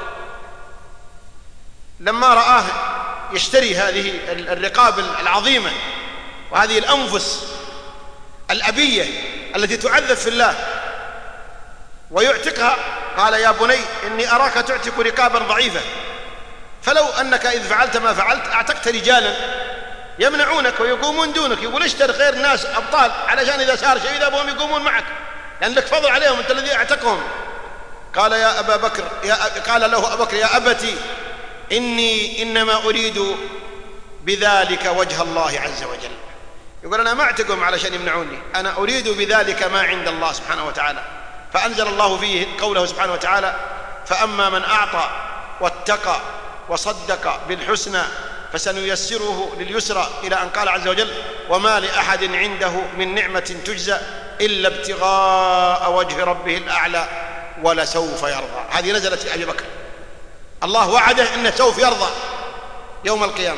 لما رآه يشتري هذه الرقاب العظيمة وهذه الأنفس الأبية التي تعذب في الله ويعتقها، قال: يا بني إني أراك تعتق رقابا ضعيفة، فلو أنك إذ فعلت ما فعلت أعتقت رجالا يمنعونك ويقومون دونك. يقول اشتر خير الناس أبطال علشان إذا صار شيء إذا أبوهم يقومون معك، لأن لك فضل عليهم، أنت الذي أعتقهم. قال يا أبا بكر قال له أبو بكر: يا أبتي إني إنما أريد بذلك وجه الله عز وجل. يقول أنا ما أعتقهم علشان يمنعوني، أنا أريد بذلك ما عند الله سبحانه وتعالى. فأنزل الله فيه قوله سبحانه وتعالى: فأما من أعطى واتقى وصدق بالحسنى فسنيسره لليسرى، إلى أن قال عز وجل: وما لأحد عنده من نعمة تجزى إلا ابتغاء وجه ربه الأعلى ولسوف يرضى. هذه نزلت في أبي بكر، الله وعده أنه سوف يرضى يوم القيامة.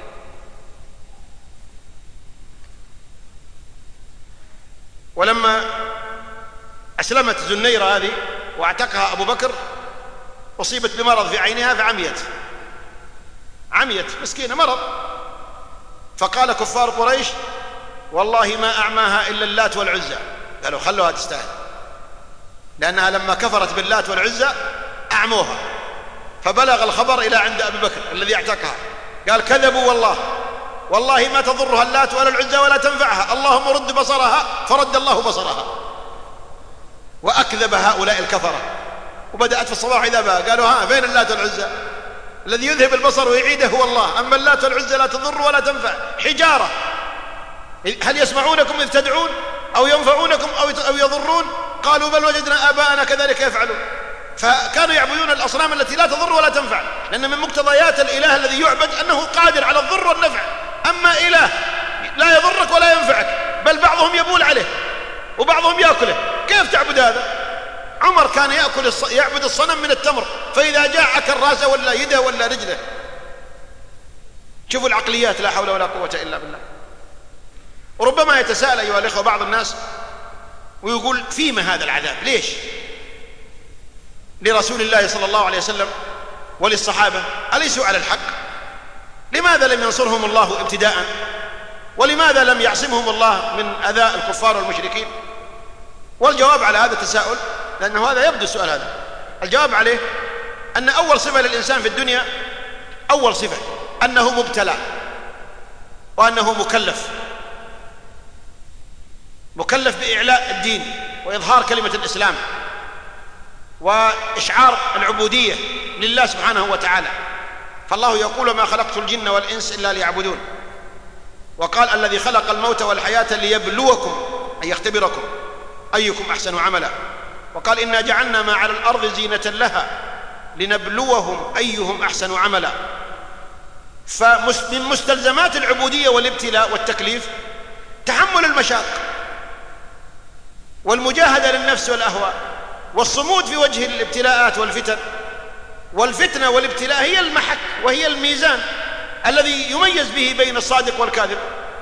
ولما أسلمت زنيرة هذه واعتقها أبو بكر أصيبت بمرض في عينها فعميت مسكينة مرض. فقال كفار قريش: والله ما أعماها إلا اللات والعزى. قالوا خلوها تستاهل، لأنها لما كفرت باللات والعزى أعموها. فبلغ الخبر إلى عند أبي بكر الذي اعتقها، قال: كذبوا والله والله ما تضرها اللات ولا العزى ولا تنفعها، اللهم رد بصرها، فرد الله بصرها. وأكذب هؤلاء الكفرة، وبدأت في الصباح إذا بقى قالوا ها فين اللات والعزى؟ الذي يذهب البصر ويعيده هو الله، أما اللات والعزى لا تضر ولا تنفع، حجارة. هل يسمعونكم إذ تدعون أو ينفعونكم أو يضرون؟ قالوا بل وجدنا آباءنا كذلك يفعلون. فكانوا يعبدون الأصنام التي لا تضر ولا تنفع، لأن من مقتضيات الإله الذي يعبد أنه قادر على الضر والنفع. أما إله لا يضرك ولا ينفعك، بل بعضهم يبول عليه وبعضهم يأكله، كيف تعبد هذا؟ عمر كان يعبد الصنم من التمر، فإذا جاء عكر راسه ولا يده ولا رجله. شوفوا العقليات، لا حول ولا قوة إلا بالله. وربما يتساءل أيها الأخوة بعض الناس ويقول فيما هذا العذاب؟ ليش لرسول الله صلى الله عليه وسلم وللصحابة أليسوا على الحق؟ لماذا لم ينصرهم الله ابتداء؟ ولماذا لم يعصمهم الله من أذى الكفار والمشركين؟ والجواب على هذا التساؤل، لأنه هذا يبدو السؤال هذا، الجواب عليه أن أول صفة للإنسان في الدنيا، أول صفة أنه مبتلى وأنه مكلف بإعلاء الدين وإظهار كلمة الإسلام وإشعار العبودية لله سبحانه وتعالى. فالله يقول ما خلقت الجن والإنس إلا ليعبدون، وقال الذي خلق الموت والحياة ليبلوكم أي يختبركم أيكم أحسن عملا، وقال إنا جعلنا ما على الأرض زينة لها لنبلوهم أيهم أحسن عملا. فمن مستلزمات العبودية والابتلاء والتكليف تحمل المشاق والمجاهدة للنفس والأهواء والصمود في وجه الابتلاءات والفتن. والفتنة والابتلاء هي المحك وهي الميزان الذي يميز به بين الصادق والكاذب،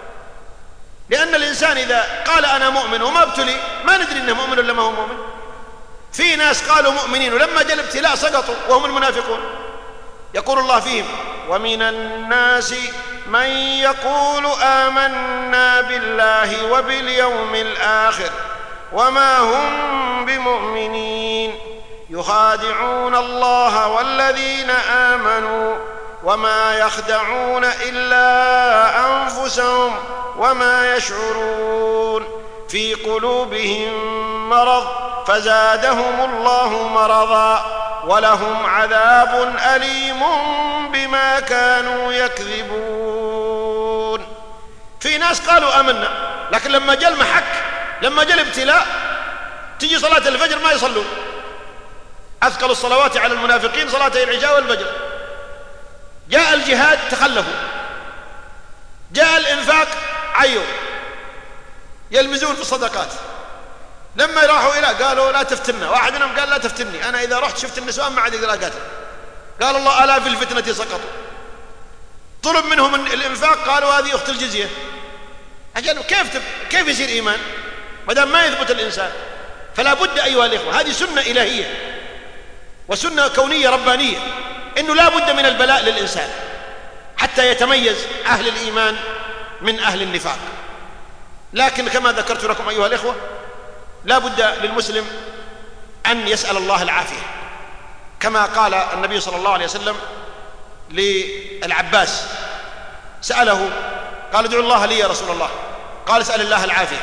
لأن الإنسان إذا قال أنا مؤمن وما ابتلي ما ندري إنه مؤمن ولا ما هو مؤمن. في ناس قالوا مؤمنين ولما جاء الابتلاء سقطوا وهم المنافقون. يقول الله فيهم ومن الناس من يقول آمنا بالله وباليوم الآخر وما هم بمؤمنين يخادعون الله والذين آمنوا وما يخدعون إلا أنفسهم وما يشعرون في قلوبهم مرض فزادهم الله مرضا ولهم عذاب أليم بما كانوا يكذبون. في ناس قالوا آمنا، لكن لما جاء المحك، لما جاء الابتلاء، تجي صلاة الفجر ما يصلون. أثقل الصلوات على المنافقين صلاتي العشاء والفجر. جاء الجهاد تخلفوا، جاء الإنفاق عيوا، يلمزون في الصدقات. لما راحوا إلى قالوا لا تفتنا، واحد منهم قال لا تفتني، أنا إذا رحت شفت النسوان ما عاد يقدر أقاتل. قال الله ألا في الفتنة سقطوا. طلب منهم الإنفاق قالوا هذه أخت الجزية. أجل كيف يصير إيمان ما دام ما يثبت الإنسان؟ فلا بد أيها الإخوة، هذه سنة إلهية وسنة كونية ربانية، إنه لا بد من البلاء للإنسان حتى يتميز أهل الإيمان من أهل النفاق. لكن كما ذكرت لكم أيها الإخوة، لا بد للمسلم أن يسأل الله العافية، كما قال النبي صلى الله عليه وسلم للعباس، سأله قال ادعو الله لي يا رسول الله، قال اسأل الله العافية،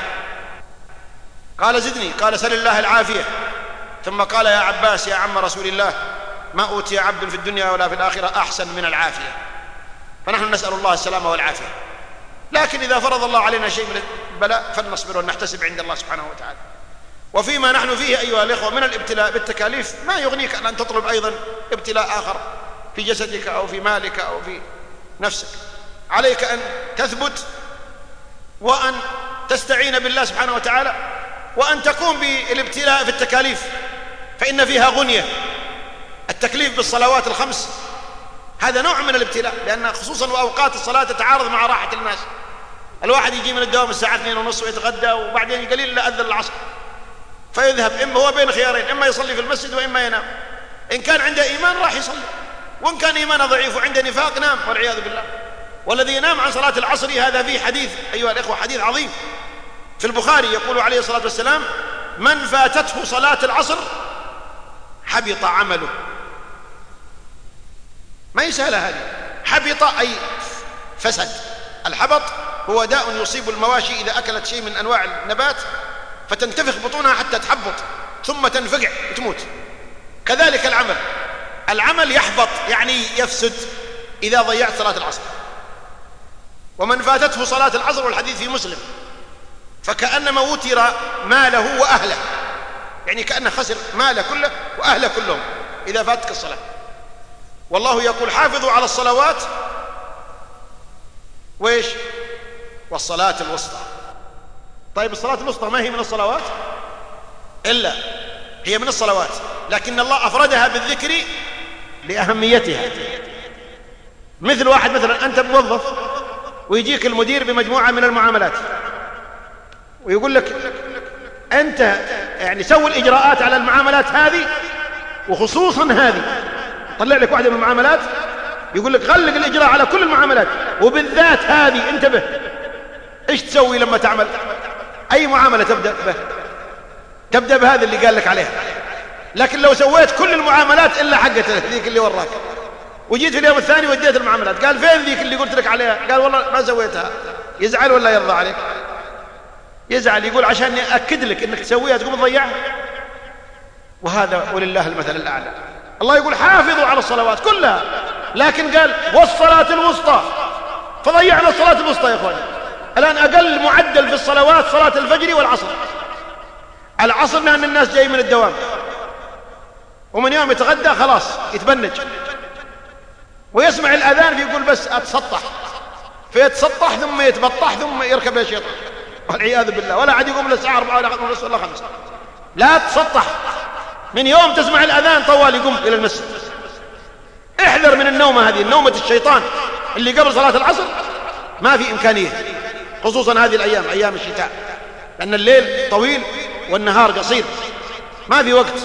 قال زدني، قال سل الله العافية، ثم قال يا عباس يا عم رسول الله ما أوتي عبد في الدنيا ولا في الآخرة أحسن من العافية. فنحن نسأل الله السلامة والعافية، لكن إذا فرض الله علينا شيء من البلاء فلنصبر ونحتسب عند الله سبحانه وتعالى. وفيما نحن فيه أيها الإخوة من الابتلاء بالتكاليف ما يغنيك أن تطلب أيضا ابتلاء آخر في جسدك أو في مالك أو في نفسك. عليك أن تثبت وأن تستعين بالله سبحانه وتعالى وأن تقوم بالابتلاء في التكاليف، فإن فيها غنية. التكليف بالصلوات الخمس هذا نوع من الابتلاء، لأن خصوصا وأوقات الصلاة تتعارض مع راحة الناس. الواحد يجي من الدوام الساعة 2:30 ويتغدى وبعدين قليل لا أذن العصر، فيذهب إما هو بين خيارين، إما يصلي في المسجد وإما ينام. إن كان عنده إيمان راح يصلي، وإن كان إيمانه ضعيف وعنده نفاق نام والعياذ بالله. والذي ينام عن صلاة العصر هذا فيه حديث أيها الإخوة، حديث عظيم في البخاري، يقول عليه الصلاة والسلام من فاتته صلاة العصر حبط عمله. ما يسهل هذه، حبط أي فسد الحبط هو داء يصيب المواشي إذا أكلت شيء من أنواع النبات فتنتفخ بطونها حتى تحبط ثم تنفقع وتموت. كذلك العمل يحبط يعني يفسد إذا ضيعت صلاة العصر. ومن فاتته صلاة العصر والحديث في مسلم فكأنما وتر ماله وأهله، يعني كأنه خسر ماله كله وأهله كلهم إذا فاتك الصلاة. والله يقول حافظوا على الصلوات وإيش؟ والصلاة الوسطى. طيب الصلاة الوسطى ما هي من الصلوات؟ إلا هي من الصلوات، لكن الله أفردها بالذكر لأهميتها. مثل واحد مثلا أنت موظف ويجيك المدير بمجموعة من المعاملات ويقول لك أنت يعني سوي الإجراءات على المعاملات هذه وخصوصا هذه، طلع لك واحدة من المعاملات يقول لك غلق الإجراء على كل المعاملات وبالذات هذه انتبه. إيش تسوي لما تعمل أي معاملة؟ تبدأ بهذا اللي قال لك عليها. لكن لو سويت كل المعاملات إلا حقته ذيك اللي وراك وجيت في اليوم الثاني وديت المعاملات قال فين ذيك اللي قلت لك عليها؟ قال والله ما سويتها. يزعل ولا يرضى عليك؟ يزعل، يقول عشان أكد لك إنك تسويها تقوم تضيعها. وهذا ولله المثل الأعلى. الله يقول حافظوا على الصلوات كلها، لكن قال والصلاة الوسطى، فضيعنا الصلاة الوسطى يا أخواني. الآن أقل معدل في الصلوات صلاة الفجر والعصر. العصر لأن الناس جاي من الدوام ومن يوم يتغدى خلاص يتبنج ويسمع الأذان فيقول بس أتسطح، فيتسطح ثم يتبطح ثم يركب الشيطان والعياذ بالله. ولا عاد يقوم للساعة 4 ولا 5. لا تسطح، من يوم تسمع الأذان طوال يقوم إلى المسجد. احذر من النومة هذه، النومة الشيطان اللي قبل صلاة العصر ما في إمكانية، خصوصا هذه الأيام أيام الشتاء، لأن الليل طويل والنهار قصير ما في وقت،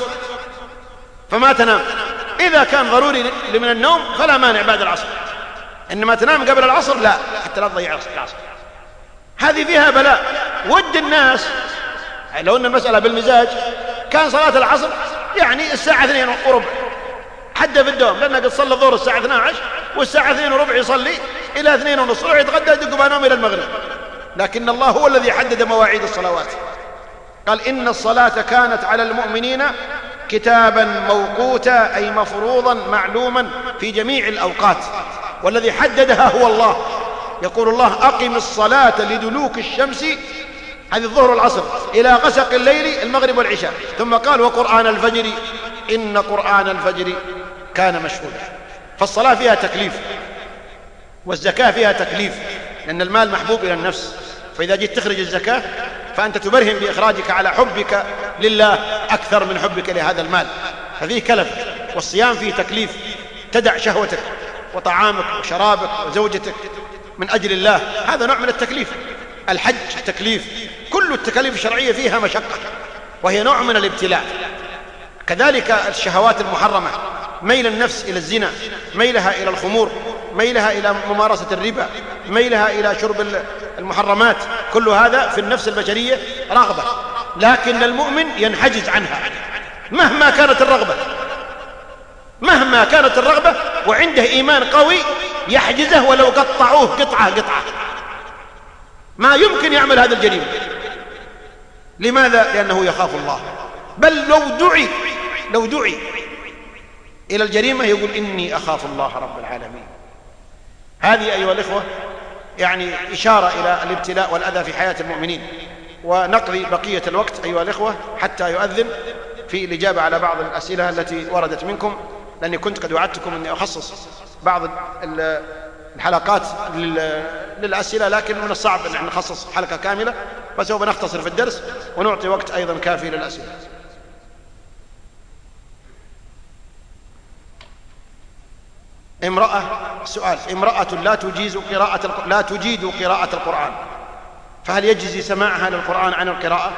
فما تنام. إذا كان ضروري من النوم فلا مانع بعد العصر، إنما تنام قبل العصر لا، حتى لا تضيع العصر. هذه فيها بلاء. ود الناس لو أن المسألة بالمزاج كان صلاة العصر يعني الساعة 2:15 حتى في الدوام، لأنه قد صلى الظهر الساعة 12 والساعة 2:15 يصلي إلى 2:30 يروح يتغدى يدق بانوم إلى المغرب. لكن الله هو الذي حدد مواعيد الصلوات، قال إن الصلاة كانت على المؤمنين كتابا موقوتا، أي مفروضا معلوما في جميع الأوقات، والذي حددها هو الله. يقول الله أقم الصلاة لدلوك الشمس، هذه الظهر والعصر، إلى غسق الليل المغرب والعشاء. ثم قال وقرآن الفجر إن قرآن الفجر كان مشهودا. فالصلاة فيها تكليف والزكاة فيها تكليف، لأن المال محبوب إلى النفس، فإذا جيت تخرج الزكاة فأنت تبرهن بإخراجك على حبك لله أكثر من حبك لهذا المال، ففيه كلف. والصيام فيه تكليف، تدع شهوتك وطعامك وشرابك وزوجتك من أجل الله، هذا نوع من التكليف. الحج تكليف، كل التكاليف الشرعية فيها مشقة وهي نوع من الابتلاء. كذلك الشهوات المحرمة، ميل النفس إلى الزنا، ميلها إلى الخمور، ميلها إلى ممارسة الربا، ميلها إلى شرب المحرمات، كل هذا في النفس البشرية رغبة، لكن المؤمن ينحجز عنها مهما كانت الرغبة، مهما كانت الرغبة، وعنده إيمان قوي يحجزه ولو قطعوه قطعة، ما يمكن يعمل هذا الجريمة. لماذا؟ لأنه يخاف الله. بل لو دعي إلى الجريمة يقول إني أخاف الله رب العالمين. هذه أيها الإخوة يعني إشارة إلى الابتلاء والأذى في حياة المؤمنين. ونقضي بقية الوقت أيها الإخوة حتى يؤذن في الإجابة على بعض الأسئلة التي وردت منكم، لأني كنت قد وعدتكم أني أخصص بعض الحلقات للأسئلة، لكن من الصعب أن نخصص حلقة كاملة، فسوف نختصر في الدرس ونعطي وقت أيضا كافي للأسئلة. سؤال: امرأة لا تجيد قراءة القرآن، فهل يجزي سماعها للقرآن عن القراءة؟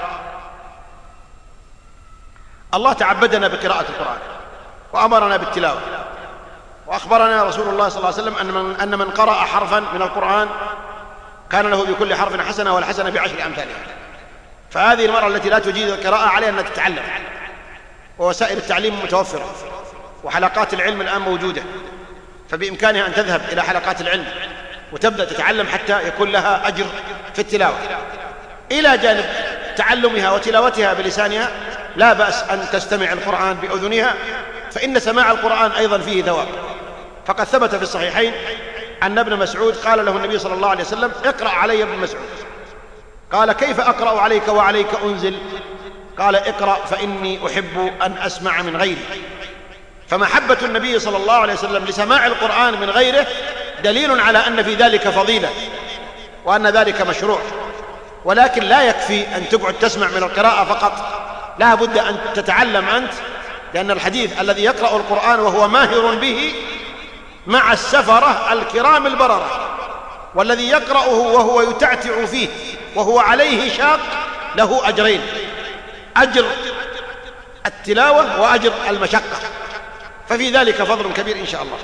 الله تعبدنا بقراءة القرآن وأمرنا بالتلاوة، وأخبرنا رسول الله صلى الله عليه وسلم أن من قرأ حرفا من القرآن كان له بكل حرف حسنة، والحسنة ب10 أمثالها. فهذه المرأة التي لا تجيد القراءة عليها أن تتعلم، ووسائل التعليم متوفرة، وحلقات العلم الآن موجودة، فبإمكانها أن تذهب إلى حلقات العلم وتبدأ تتعلم حتى يكون لها أجر في التلاوة. إلى جانب تعلمها وتلاوتها بلسانها لا بأس أن تستمع القرآن بأذنها، فإن سماع القرآن أيضا فيه ثواب. فقد ثبت في الصحيحين أن ابن مسعود قال له النبي صلى الله عليه وسلم: اقرأ علي ابن مسعود. قال: كيف أقرأ عليك وعليك أنزل؟ قال: اقرأ فإني أحب أن أسمع من غيري. فمحبة النبي صلى الله عليه وسلم لسماع القرآن من غيره دليل على أن في ذلك فضيلة وأن ذلك مشروع. ولكن لا يكفي أن تقعد تسمع من القراءة فقط، لا بد أن تتعلم أنت، لأن الحديث: الذي يقرأ القرآن وهو ماهر به مع السفرة الكرام البررة، والذي يقرأه وهو يتعتع فيه وهو عليه شاق له أجرين: أجر التلاوة وأجر المشقة، ففي ذلك فضل كبير إن شاء الله.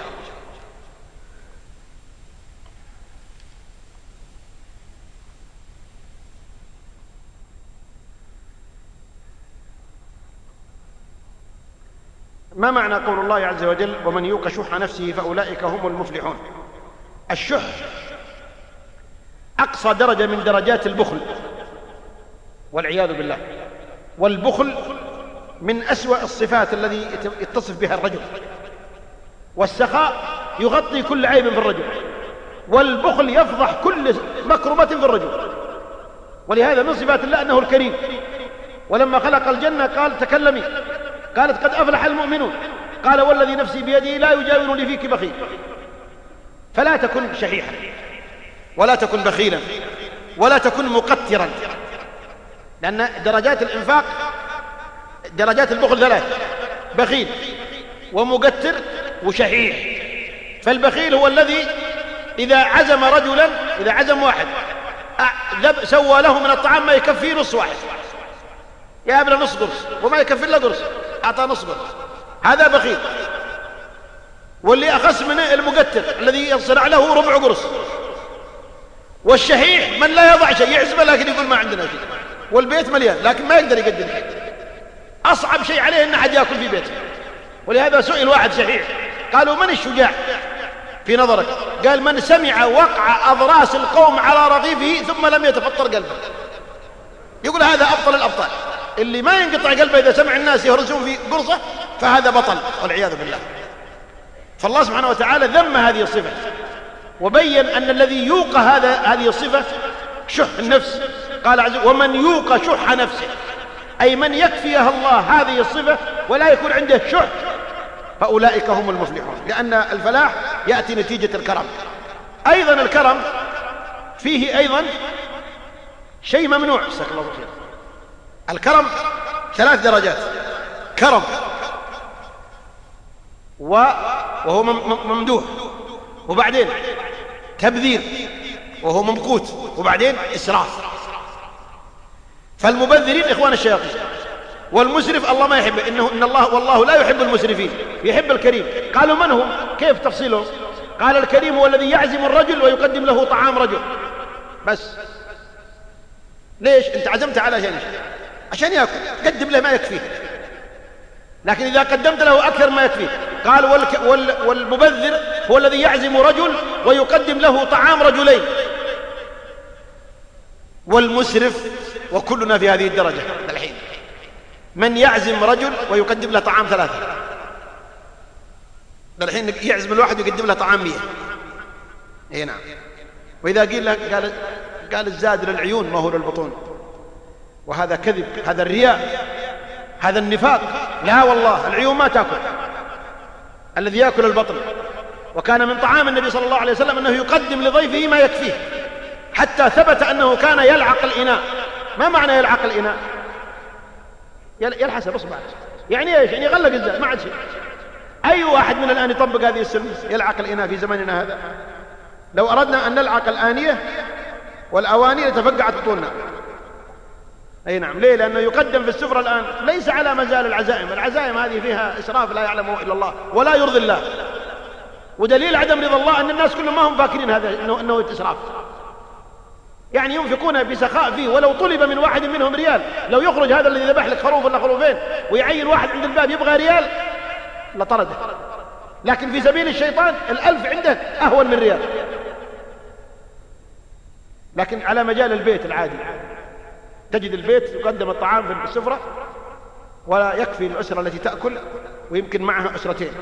ما معنى قول الله عز وجل: ومن يوق شح نفسه فأولئك هم المفلحون؟ الشح أقصى درجة من درجات البخل والعياذ بالله، والبخل من أسوأ الصفات الذي يتصف بها الرجل، والسخاء يغطي كل عيب في الرجل، والبخل يفضح كل مكرمة في الرجل. ولهذا من صفات الله أنه الكريم، ولما خلق الجنة قال: تكلمي، قالت: قد أفلح المؤمنون، قال: والذي نفسي بيده لا يجاورني فيك بخيل. فلا تكن شحيحا، ولا تكن بخيلا، ولا تكن مقترا، لأن درجات الإنفاق درجات البخل ثلاث: بخيل ومقتر وشحيح. فالبخيل هو الذي إذا عزم رجلا، إذا عزم واحد سوى له من الطعام ما يكفيه نص واحد، يا ابن نص قرص، وما يكفي إلا قرص، أعطى نص قرص، هذا بخيل. واللي أخص منه المقتر الذي يصنع له ربع قرص. والشحيح من لا يضع شيء، يعزم لكن يقول ما عندنا شيء، والبيت مليان لكن ما يقدر يقدم شيء. أصعب شيء عليه أن أحد يأكل في بيته. ولهذا سئل واحد شحيح قالوا: من الشجاع في نظرك؟ قال: من سمع وقع أضراس القوم على رغيفه ثم لم يتفطر قلبه. يقول هذا أبطل الأبطال، اللي ما ينقطع قلبه إذا سمع الناس يهرسون في قرصة فهذا بطل والعياذ بالله. فالله سبحانه وتعالى ذم هذه الصفة، وبين أن الذي يوق هذه الصفة شح النفس. قال عز وجل: ومن يوق شح نفسه، أي من يكفيها الله هذه الصفة ولا يكون عنده شح، فأولئك هم المفلحون، لأن الفلاح يأتي نتيجة الكرم. أيضا الكرم فيه أيضا شيء ممنوع. جزاك الله خير. الكرم 3 درجات: كرم وهو ممدوح، وبعدين تبذير وهو ممقوت، وبعدين إسراف. فالمبذرين إخوان الشياطين، والمسرف الله ما يحبه، إن الله والله لا يحب المسرفين، يحب الكريم. قالوا: من هم؟ كيف تفصيلهم؟ قال: الكريم هو الذي يعزم الرجل ويقدم له طعام رجل بس. ليش؟ أنت عزمت على شيء عشان يأكل، قدم له ما يكفيه، لكن إذا قدمت له أكثر ما يكفيه. قال: والمبذر هو الذي يعزم رجل ويقدم له طعام رجلين. والمسرف، وكلنا في هذه الدرجة الحين، من يعزم رجل ويقدم له طعام 3. الحين يعزم الواحد ويقدم له طعام 100. اي نعم. وإذا قيل له قال الزاد للعيون ما هو للبطون، وهذا كذب، هذا الرياء، هذا النفاق. لا والله العيون ما تأكل، الذي يأكل البطن. وكان من طعام النبي صلى الله عليه وسلم أنه يقدم لضيفه ما يكفيه، حتى ثبت أنه كان يلعق الإناء. ما معنى يلعق الإناء؟ يلحس بصبعه، يعني ايش؟ يعني يغلق الزاد، ما عاد شيء. أي واحد من الآن يطبق هذه السنة؟ يلعق الإناء في زماننا هذا. لو أردنا أن نلعق الآنية والأواني لتفقعت بطوننا. أي نعم. ليه؟ لأنه يقدم في السفرة الآن ليس على مزال العزائم. العزائم هذه فيها إسراف لا يعلمه إلا الله ولا يرضي الله. ودليل عدم رضا الله أن الناس كلهم ما هم فاكرين هذا أنه إسراف، يعني ينفقون بسخاء فيه. ولو طلب من واحد منهم ريال، لو يخرج هذا الذي ذبح لك خروف ولا خروفين ويعين واحد عند الباب يبغى ريال لطرده، لكن في سبيل الشيطان 1000 عنده أهون من ريال. لكن على مجال البيت العادي تجد البيت يقدم الطعام في السفرة ولا يكفي الأسرة التي تأكل ويمكن معها أسرتين.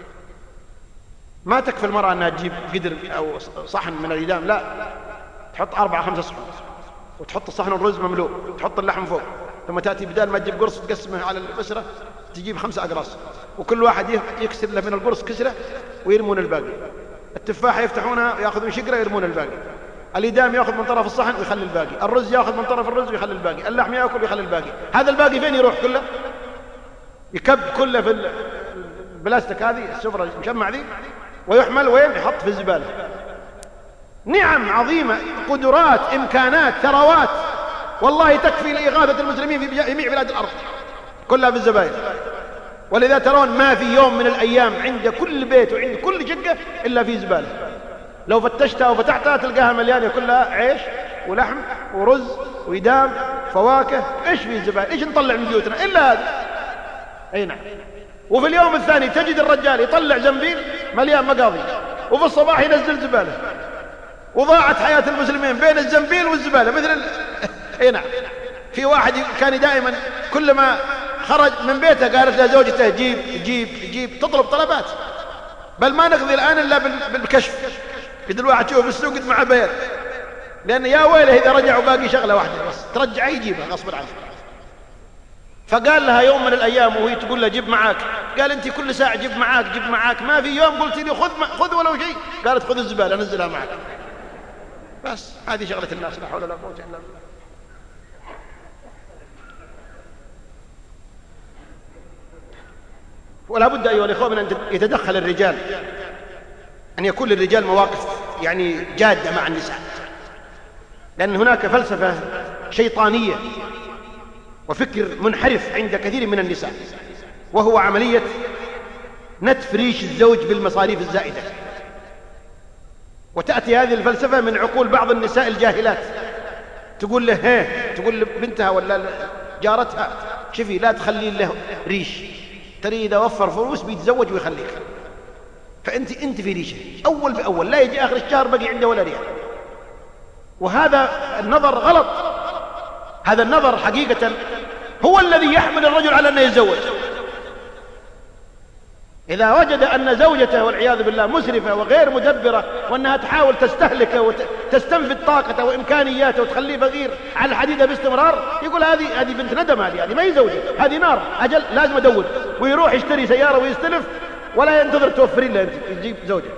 ما تكفي المرأة أنها تجيب قدر أو صحن من الإدام، لا، تحط 4-5 صحن وتحط صحن الرز مملوء، تحط اللحم فوق، ثم تأتي بدال ما تجيب قرص تقسمه على الأسرة تجيب 5 أقراص، وكل واحد يكسر له من القرص كسرة ويرمون الباقي. التفاحة يفتحونها يأخذون شقرة يرمون الباقي. الإدام يأخذ من طرف الصحن ويخلي الباقي. الرز يأخذ من طرف الرز ويخلي الباقي. اللحم يأكل ويخلي الباقي. هذا الباقي فين يروح؟ كله يكب كله في البلاستيك هذه السفرة المشمع ذي ويحمل وين؟ يحط في الزبالة. نعم عظيمة، قدرات، إمكانات، ثروات والله تكفي لإغاثة المسلمين في جميع بلاد الأرض كلها في الزبائن. ولذا ترون ما في يوم من الأيام عند كل بيت وعند كل شقة إلا في زبالة. لو فتشتها وفتحتها تلقاها مليانة كلها عيش ولحم ورز وإدام فواكه. إيش في الزبالة؟ إيش نطلع من بيوتنا إلا هذا؟ أي نعم. وفي اليوم الثاني تجد الرجال يطلع زنبيل مليان مقاضي وفي الصباح ينزل زبالة. وضاعت حياة المسلمين بين الزنبيل والزبالة مثل أي نعم. في واحد كان دائما كلما خرج من بيته قالت له زوجته جيب جيب جيب، تطلب طلبات. بل ما نقضي الآن إلا بالكشف. قد الواحد يشوف في السوق قد مع بيان، لأن يا ويله إذا رجعوا باقي شغلة واحدة بس ترجع يجيبها غصب عنه. فقال لها يوم من الأيام وهي تقول له جيب معاك، قال أنت كل ساعة جيب معاك جيب معاك، ما في يوم قلت لي خذ ولو شيء. قالت خذ الزبالة نزلها معك. بس هذه شغلة الناس، لا حول ولا قوة إلا بالله. ولا بد أيها الإخوة من أن يتدخل الرجال، أن يكون للرجال مواقف يعني جادة مع النساء، لأن هناك فلسفة شيطانية وفكر منحرف عند كثير من النساء، وهو عملية نتف ريش الزوج بالمصاريف الزائدة. وتأتي هذه الفلسفة من عقول بعض النساء الجاهلات، تقول له تقول لبنتها ولا جارتها شوفي لا تخلي له ريش، ترى إذا وفر فلوس بيتزوج ويخليك، فأنت في ريشه أول بأول، لا يجي آخر الشهر بقي عنده ولا ريال. وهذا النظر غلط. هذا النظر حقيقة هو الذي يحمل الرجل على أنه يتزوج. إذا وجد أن زوجته والعياذ بالله مسرفة وغير مدبرة وأنها تحاول تستهلكه وتستنفذ طاقته وإمكانياته وتخليه فقير على الحديدة باستمرار، يقول هذه بنت ندم، هذه ما هي زوجة، هذه نار، أجل لازم أدور، ويروح يشتري سيارة ويستلف ولا ينتظر توفرين له يجيب زوجة.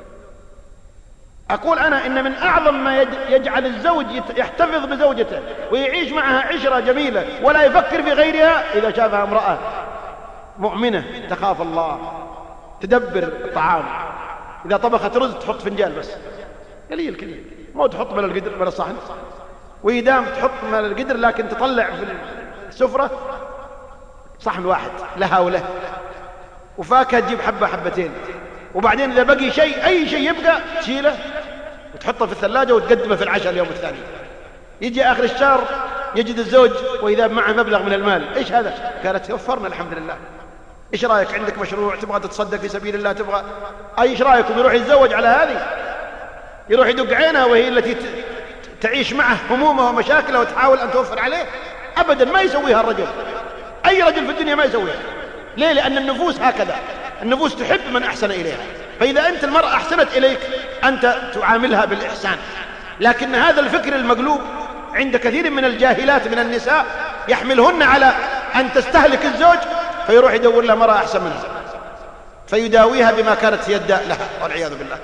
أقول أنا إن من أعظم ما يجعل الزوج يحتفظ بزوجته ويعيش معها عشرة جميلة ولا يفكر في غيرها إذا شافها امرأة مؤمنة تخاف الله، تدبر الطعام، إذا طبخت رز تحط فنجان بس قليل كذا، مو تحط من القدر من الصحن، ويدام تحط من القدر لكن تطلع في السفرة صحن واحد لها وله، وفاكهة تجيب حبة حبتين، وبعدين إذا بقي شيء أي شيء يبقى تشيله وتحطه في الثلاجة وتقدمه في العشاء اليوم الثاني. يجي آخر الشهر يجد الزوج وإذا معه مبلغ من المال، إيش هذا؟ قالت وفرنا الحمد لله. إيش رأيك عندك مشروع تبغى تتصدق في سبيل الله تبغى إيش رأيكم؟ يروح يتزوج على هذه، يروح يدق عينها وهي التي تعيش معه همومه ومشاكله وتحاول أن توفر عليه؟ أبدا ما يسويها الرجل، أي رجل في الدنيا ما يسويها. ليه؟ لأن النفوس هكذا، النفوس تحب من أحسن إليها، فإذا أنت المرأة أحسنت إليك أنت تعاملها بالإحسان. لكن هذا الفكر المقلوب عند كثير من الجاهلات من النساء يحملهن على أن تستهلك الزوج، فيروح يدور لها مرأة أحسن منها فيداويها بما كانت يدعى لها والعياذ بالله.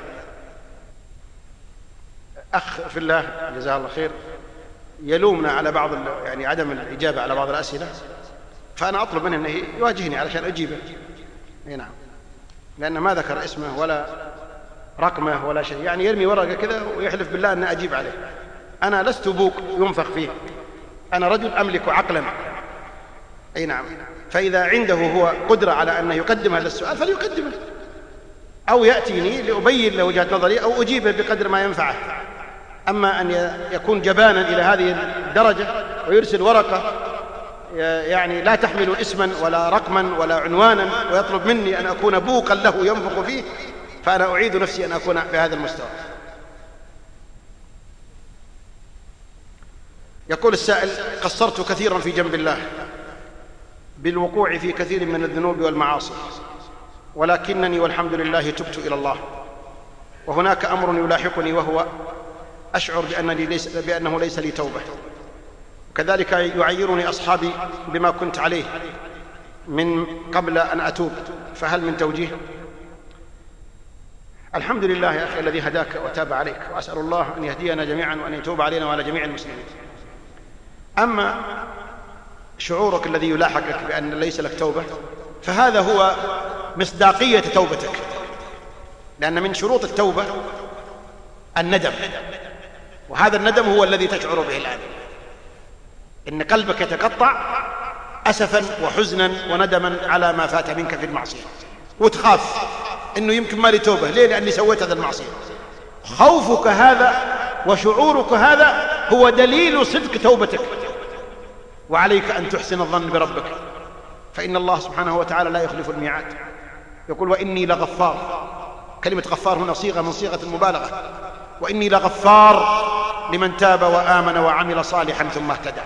أخ في الله جزاه الله خير يلومنا على بعض يعني عدم الإجابة على بعض الأسئلة، فأنا أطلب منه أنه يواجهني علشان أجيبه. نعم، لأنه ما ذكر اسمه ولا رقمه ولا شيء، يعني يرمي ورقة كذا ويحلف بالله أن أجيب عليه. أنا لست بوق ينفخ فيه، أنا رجل أملك عقلا. أي نعم، فإذا عنده هو قدرة على أنه يقدم هذا السؤال فليقدمه، أو يأتيني لأبين له وجهة نظري أو أجيبه بقدر ما ينفعه. أما أن يكون جبانا إلى هذه الدرجة ويرسل ورقة يعني لا تحمل اسما ولا رقما ولا عنوانا ويطلب مني أن أكون بوقا له ينفخ فيه، فأنا أعيد نفسي أن أكون بهذا المستوى. يقول السائل: قصرت كثيرا في جنب الله بالوقوع في كثير من الذنوب والمعاصي، ولكنني والحمد لله تبت إلى الله، وهناك أمر يلاحقني وهو أشعر بأنه ليس لي توبة، وكذلك يعيرني أصحابي بما كنت عليه من قبل أن أتوب، فهل من توجيه؟ الحمد لله يا أخي الذي هداك وتاب عليك، وأسأل الله أن يهدينا جميعا وأن يتوب علينا وعلى جميع المسلمين. أما شعورك الذي يلاحقك بأن ليس لك توبة فهذا هو مصداقية توبتك، لأن من شروط التوبة الندم، وهذا الندم هو الذي تشعر به الآن، إن قلبك يتقطع أسفا وحزنا وندما على ما فات منك في المعصية، وتخاف إنه يمكن ما لي توبة. ليه؟ لأني سويت هذا المعصية. خوفك هذا وشعورك هذا هو دليل صدق توبتك، وعليك أن تحسن الظن بربك، فإن الله سبحانه وتعالى لا يخلف الميعاد. يقول: وإني لغفار. كلمة غفار هنا صيغة من صيغة المبالغة، وإني لغفار لمن تاب وآمن وعمل صالحا ثم اهتدى.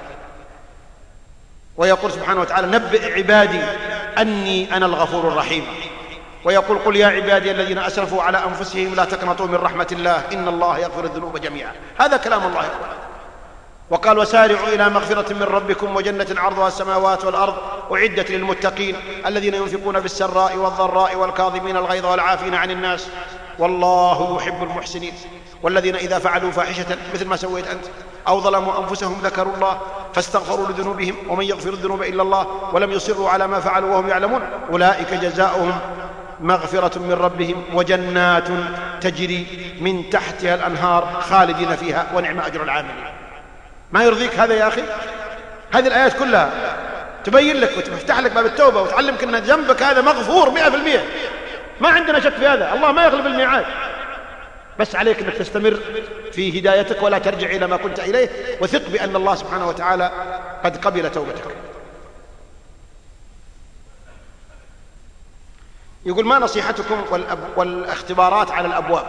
ويقول سبحانه وتعالى: نبئ عبادي أني أنا الغفور الرحيم. ويقول: قل يا عبادي الذين أسرفوا على أنفسهم لا تقنطوا من رحمة الله إن الله يغفر الذنوب جميعا. هذا كلام الله يقول. وقال: وسارعوا إلى مغفرة من ربكم وجنة عرضها السماوات والأرض أعدت للمتقين الذين ينفقون بالسراء والضراء والكاظمين الغيظ والعافين عن الناس والله يحب المحسنين. والذين إذا فعلوا فاحشة مثل ما سويت أنت أو ظلموا أنفسهم ذكروا الله فاستغفروا لذنوبهم ومن يغفر الذنوب إلا الله ولم يصروا على ما فعلوا وهم يعلمون أولئك جزاؤهم مغفرة من ربهم وجنات تجري من تحتها الأنهار خالدين فيها ونعم أجر العاملين. ما يرضيك هذا يا أخي؟ هذه الآيات كلها تبين لك وتفتح لك باب التوبة وتعلمك أن ذنبك هذا مغفور 100%. ما عندنا شك في هذا، الله ما يخلف الميعاد، بس عليك أنك تستمر في هدايتك ولا ترجع إلى ما كنت إليه، وثق بأن الله سبحانه وتعالى قد قبل توبتك. يقول: ما نصيحتكم والاختبارات على الأبواب؟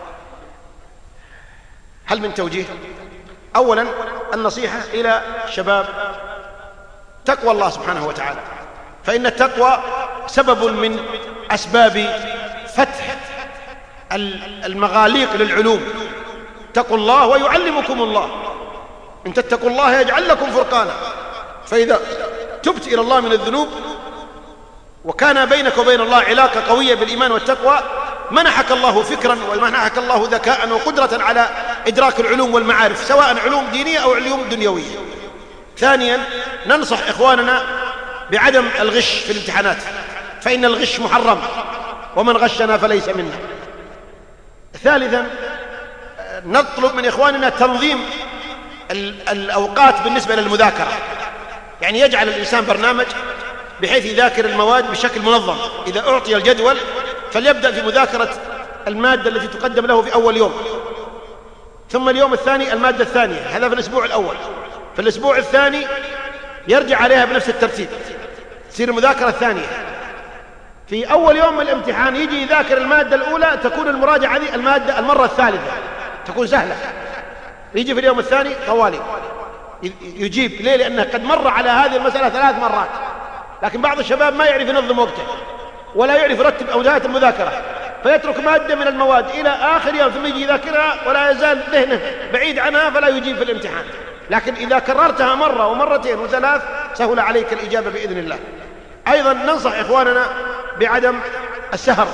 هل من توجيه؟ أولا النصيحة إلى شباب تقوى الله سبحانه وتعالى، فإن التقوى سبب من أسباب فتح المغاليق للعلوم. اتقوا الله ويعلمكم الله، إن تتقوا الله يجعل لكم فرقانا. فإذا تبت إلى الله من الذنوب وكان بينك وبين الله علاقة قوية بالإيمان والتقوى منحك الله فكرا ومنحك الله ذكاء وقدرة على إدراك العلوم والمعارف، سواء علوم دينية أو علوم دنيوية. ثانيا ننصح إخواننا بعدم الغش في الامتحانات، فإن الغش محرم ومن غشنا فليس منا. ثالثا نطلب من إخواننا تنظيم الأوقات بالنسبة للمذاكرة، يعني يجعل الإنسان برنامج بحيث يذاكر المواد بشكل منظم. إذا أعطي الجدول فليبدأ في مذاكرة المادة التي تقدم له في أول يوم، ثم اليوم الثاني المادة الثانية، هذا في الأسبوع الأول. في الأسبوع الثاني يرجع عليها بنفس الترتيب، تصير المذاكرة الثانية. في أول يوم من الامتحان يجي يذاكر المادة الأولى، تكون المراجعة هذه المادة المرة الثالثة، تكون سهلة. يجي في اليوم الثاني طوالي يجيب. ليه؟ لأنه قد مر على هذه المسألة 3 مرات. لكن بعض الشباب ما يعرف ينظم وقته ولا يعرف يرتب أوقات المذاكرة، فيترك مادة من المواد إلى آخر يوم ثم يجي يذاكرها ولا يزال ذهنه بعيد عنها فلا يجيب في الامتحان. لكن إذا كررتها مرة ومرتين وثلاث سهل عليك الإجابة بإذن الله. أيضا ننصح إخواننا بعدم السهر.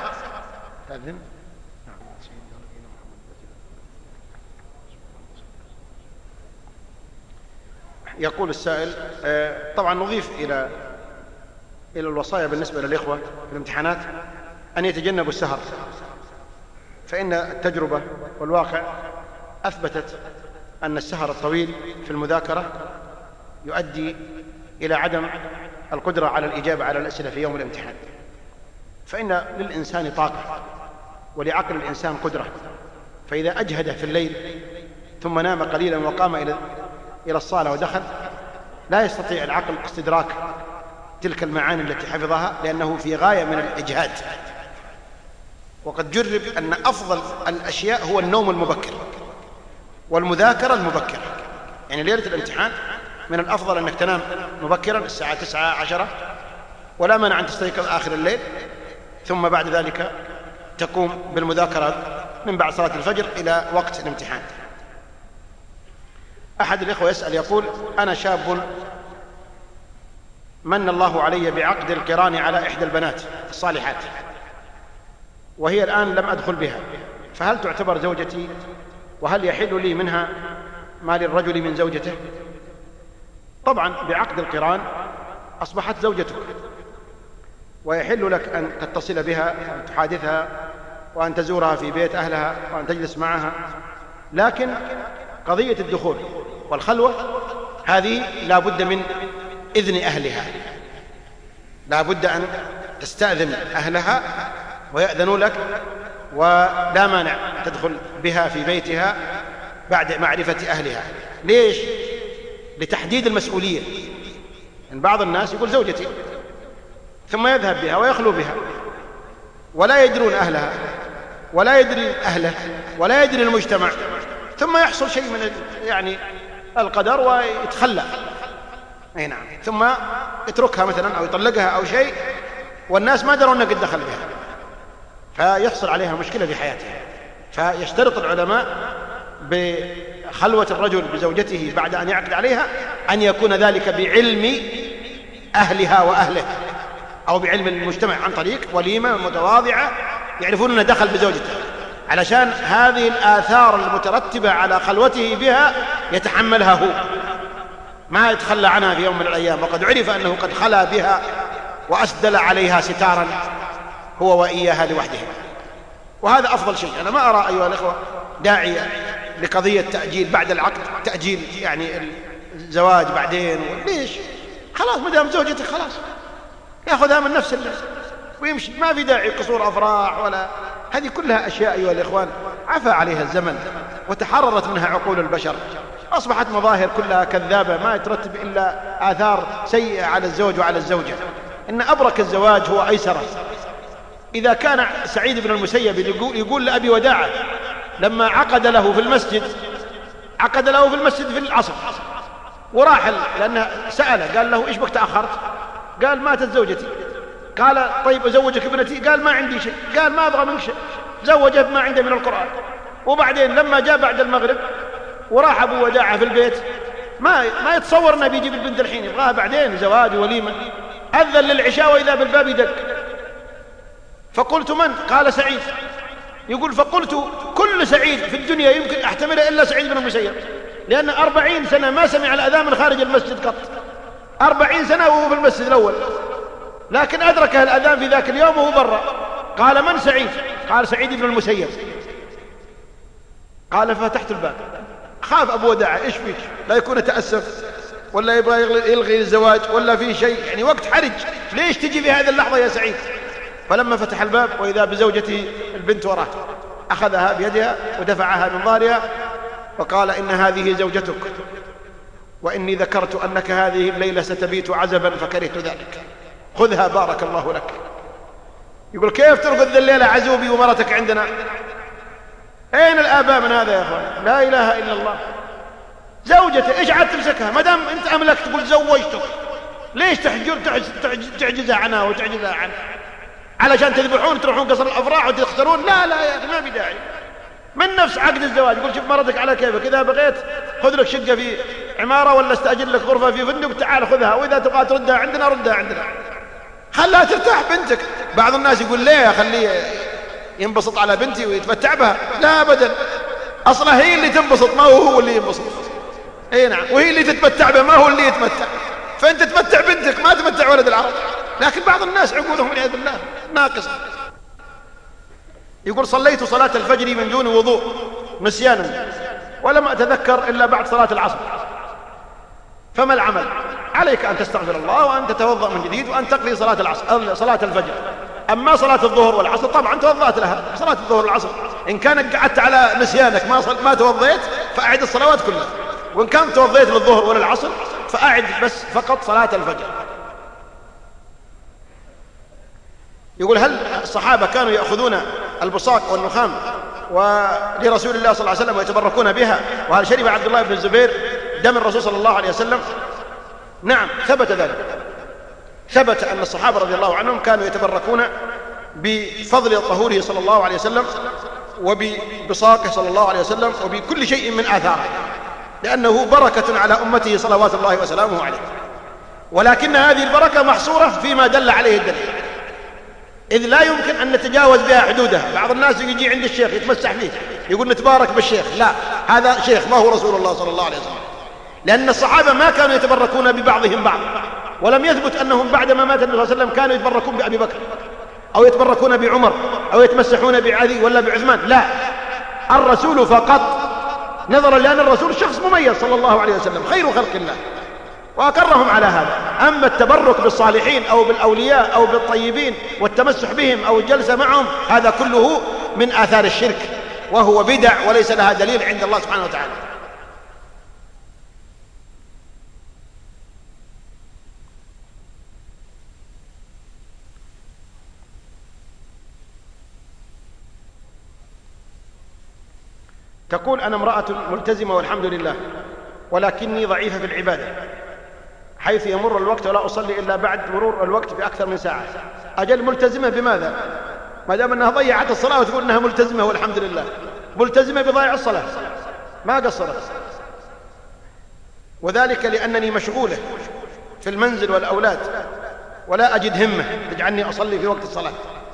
يقول السائل: طبعا نضيف إلى الوصايا بالنسبة للإخوة في الامتحانات أن يتجنبوا السهر، فإن التجربة والواقع أثبتت أن السهر الطويل في المذاكرة يؤدي إلى عدم القدرة على الإجابة على الأسئلة في يوم الامتحان. فإن للإنسان طاقة ولعقل الإنسان قدرة، فإذا أجهد في الليل ثم نام قليلا وقام إلى الصالة ودخل لا يستطيع العقل استدراك تلك المعاني التي حفظها، لأنه في غاية من الإجهاد. وقد جرب أن أفضل الأشياء هو النوم المبكر والمذاكرة المبكرة، يعني ليلة الامتحان من الأفضل أنك تنام مبكرا الساعة 9-10، ولا مانع أن تستيقظ آخر الليل، ثم بعد ذلك تقوم بالمذاكرة من بعد صلاة الفجر إلى وقت الامتحان. أحد الإخوة يسأل يقول: أنا شاب من الله علي بعقد القران على إحدى البنات الصالحات، وهي الآن لم أدخل بها، فهل تعتبر زوجتي؟ وهل يحل لي منها ما للرجل من زوجته؟ طبعا بعقد القران أصبحت زوجتك، ويحل لك أن تتصل بها وأن تحادثها وأن تزورها في بيت أهلها وأن تجلس معها، لكن قضية الدخول والخلوة هذه لا بد من إذن أهلها، لا بد أن تستأذن أهلها ويأذنوا لك، ولا مانع تدخل بها في بيتها بعد معرفة أهلها. ليش؟ لتحديد المسؤولية. يعني بعض الناس يقول زوجتي ثم يذهب بها ويخلو بها ولا يدرون أهلها ولا يدري أهله ولا يدري المجتمع، ثم يحصل شيء من يعني القدر ويتخلى، أي نعم، ثم يتركها مثلا أو يطلقها أو شيء والناس ما دروا أنه قد دخل بها، فيحصل عليها مشكلة في حياتها. فيشترط العلماء بخلوة الرجل بزوجته بعد أن يعقد عليها أن يكون ذلك بعلم أهلها وأهله، أو بعلم المجتمع عن طريق وليمة متواضعة يعرفون أنه دخل بزوجته، علشان هذه الآثار المترتبة على خلوته بها يتحملها هو، ما يتخلى عنها في يوم من الأيام وقد عرف أنه قد خلا بها وأسدل عليها ستارا هو وإياها لوحده. وهذا أفضل شيء. أنا ما أرى أيها الأخوة داعي لقضية تأجيل بعد العقد، تأجيل يعني الزواج بعدين. ليش؟ خلاص ما دام زوجتك خلاص يأخذها من نفس الله ويمشي، ما في داعي قصور أفراح ولا هذه كلها أشياء أيها الإخوان عفى عليها الزمن وتحررت منها عقول البشر، أصبحت مظاهر كلها كذابة ما يترتب إلا آثار سيئة على الزوج وعلى الزوجة. إن أبرك الزواج هو أيسره. إذا كان سعيد بن المسيب يقول لأبي وداعة لما عقد له في المسجد في العصر وراح لأنه سأله قال له إيش بك تأخرت؟ قال ماتت زوجتي. قال طيب أزوجك ابنتي؟ قال ما عندي شيء. قال ما أبغى منك شيء، زوجه بما عنده من القرآن. وبعدين لما جاء بعد المغرب وراح أبو وداعة في البيت ما يتصور أنه بيجيب البنت الحين، يبغاها بعدين زواج وليمة. أذن للعشاء وإذا بالباب يدق. فقلت من؟ قال سعيد. يقول فقلت كل سعيد في الدنيا يمكن أحتمله إلا سعيد بن المسيب، لأن 40 سنة ما سمع الأذان من خارج المسجد قط، 40 سنة وهو في المسجد الأول، لكن أدركه الأذان في ذاك اليوم وهو برا. قال من سعيد؟ قال سعيد بن المسيب. قال ففتحت الباب. خاف أبو وداعة إيش فيك، لا يكون تأسف ولا يبغى يلغي الزواج ولا في شيء، يعني وقت حرج، ليش تجي في هذه اللحظة يا سعيد؟ فلما فتح الباب وإذا بزوجته البنت وراه أخذها بيدها ودفعها من ظهرها وقال إن هذه زوجتك، وإني ذكرت أنك هذه الليلة ستبيت عزبا فكرهت ذلك، خذها بارك الله لك. يقول كيف ترقد الليلة عزوبي ومرتك عندنا؟ أين الآباء من هذا يا أخوان؟ لا إله إلا الله. زوجته إيش عاد تمسكها ما دام أنت أملك تقول زوجتك؟ ليش تعجزها عنها وتعجزها عنها علشان تذبحون تروحون قصر الأفراح وتختارون؟ لا يا أخي ما في داعي. من نفس عقد الزواج يقول شوف مرتك على كيفك، إذا بغيت خذ لك شقة في عمارة ولا استأجر لك غرفة في فندق تعال خذها، وإذا تبغى تردها عندنا ردها عندنا، خلها ترتاح بنتك. بعض الناس يقول ليه خليه ينبسط على بنتي ويتمتع بها؟ لا أبدا، أصلا هي اللي تنبسط ما هو اللي ينبسط. اي نعم، وهي اللي تتمتع به ما هو اللي يتمتع، فأنت تمتع بنتك ما تمتع ولد العرب. لكن بعض الناس عقولهم والعياذ بالله ناقصة. يقول صليت صلاة الفجر من دون وضوء نسيانا ولم أتذكر إلا بعد صلاة العصر، فما العمل؟ عليك أن تستغفر الله وأن تتوضأ من جديد وأن تقضي صلاة الفجر. أما صلاة الظهر والعصر طبعا توضأت لها، صلاة الظهر والعصر إن كانت قعدت على نسيانك ما توضيت فأعد الصلوات كلها، وإن كانت توضيت للظهر ولا العصر فأعد بس فقط صلاة الفجر. يقول هل الصحابة كانوا يأخذون البصاق والنخام ولرسول الله صلى الله عليه وسلم ويتبركون بها؟ وهل شرب عبد الله بن الزبير دم الرسول صلى الله عليه وسلم؟ نعم ثبت ذلك، ثبت أن الصحابة رضي الله عنهم كانوا يتبركون بفضل طهوره صلى الله عليه وسلم وببصاقه صلى الله عليه وسلم وبكل شيء من آثاره، لأنه بركة على أمته صلوات الله وسلامه عليه. ولكن هذه البركة محصورة فيما دل عليه الدليل، إذ لا يمكن أن نتجاوز بها حدودها. بعض الناس يجي عند الشيخ يتمسح فيه يقول نتبارك بالشيخ، لا، هذا شيخ ما هو رسول الله صلى الله عليه وسلم، لأن الصحابة ما كانوا يتبركون ببعضهم بعض، ولم يثبت أنهم بعدما مات النبي صلى الله عليه وسلم كانوا يتبركون بأبي بكر أو يتبركون بعمر أو يتمسحون بعلي ولا بعثمان، لا، الرسول فقط، نظرا لأن الرسول شخص مميز صلى الله عليه وسلم خير خلق الله وأقرهم على هذا. أما التبرك بالصالحين أو بالأولياء أو بالطيبين والتمسح بهم أو الجلسة معهم، هذا كله من آثار الشرك وهو بدع وليس لها دليل عند الله سبحانه وتعالى. تقول أنا امرأة ملتزمة والحمد لله، ولكني ضعيفة في العبادة، حيث يمر الوقت ولا أصلي إلا بعد مرور الوقت بأكثر من ساعة. أجل ملتزمة بماذا؟ ما دام أنها ضيعت الصلاة وتقول أنها ملتزمة والحمد لله، ملتزمة بضياع الصلاة، ما قصرت، وذلك لأنني مشغولة في المنزل والأولاد ولا أجد همة تجعلني أصلي في وقت الصلاة.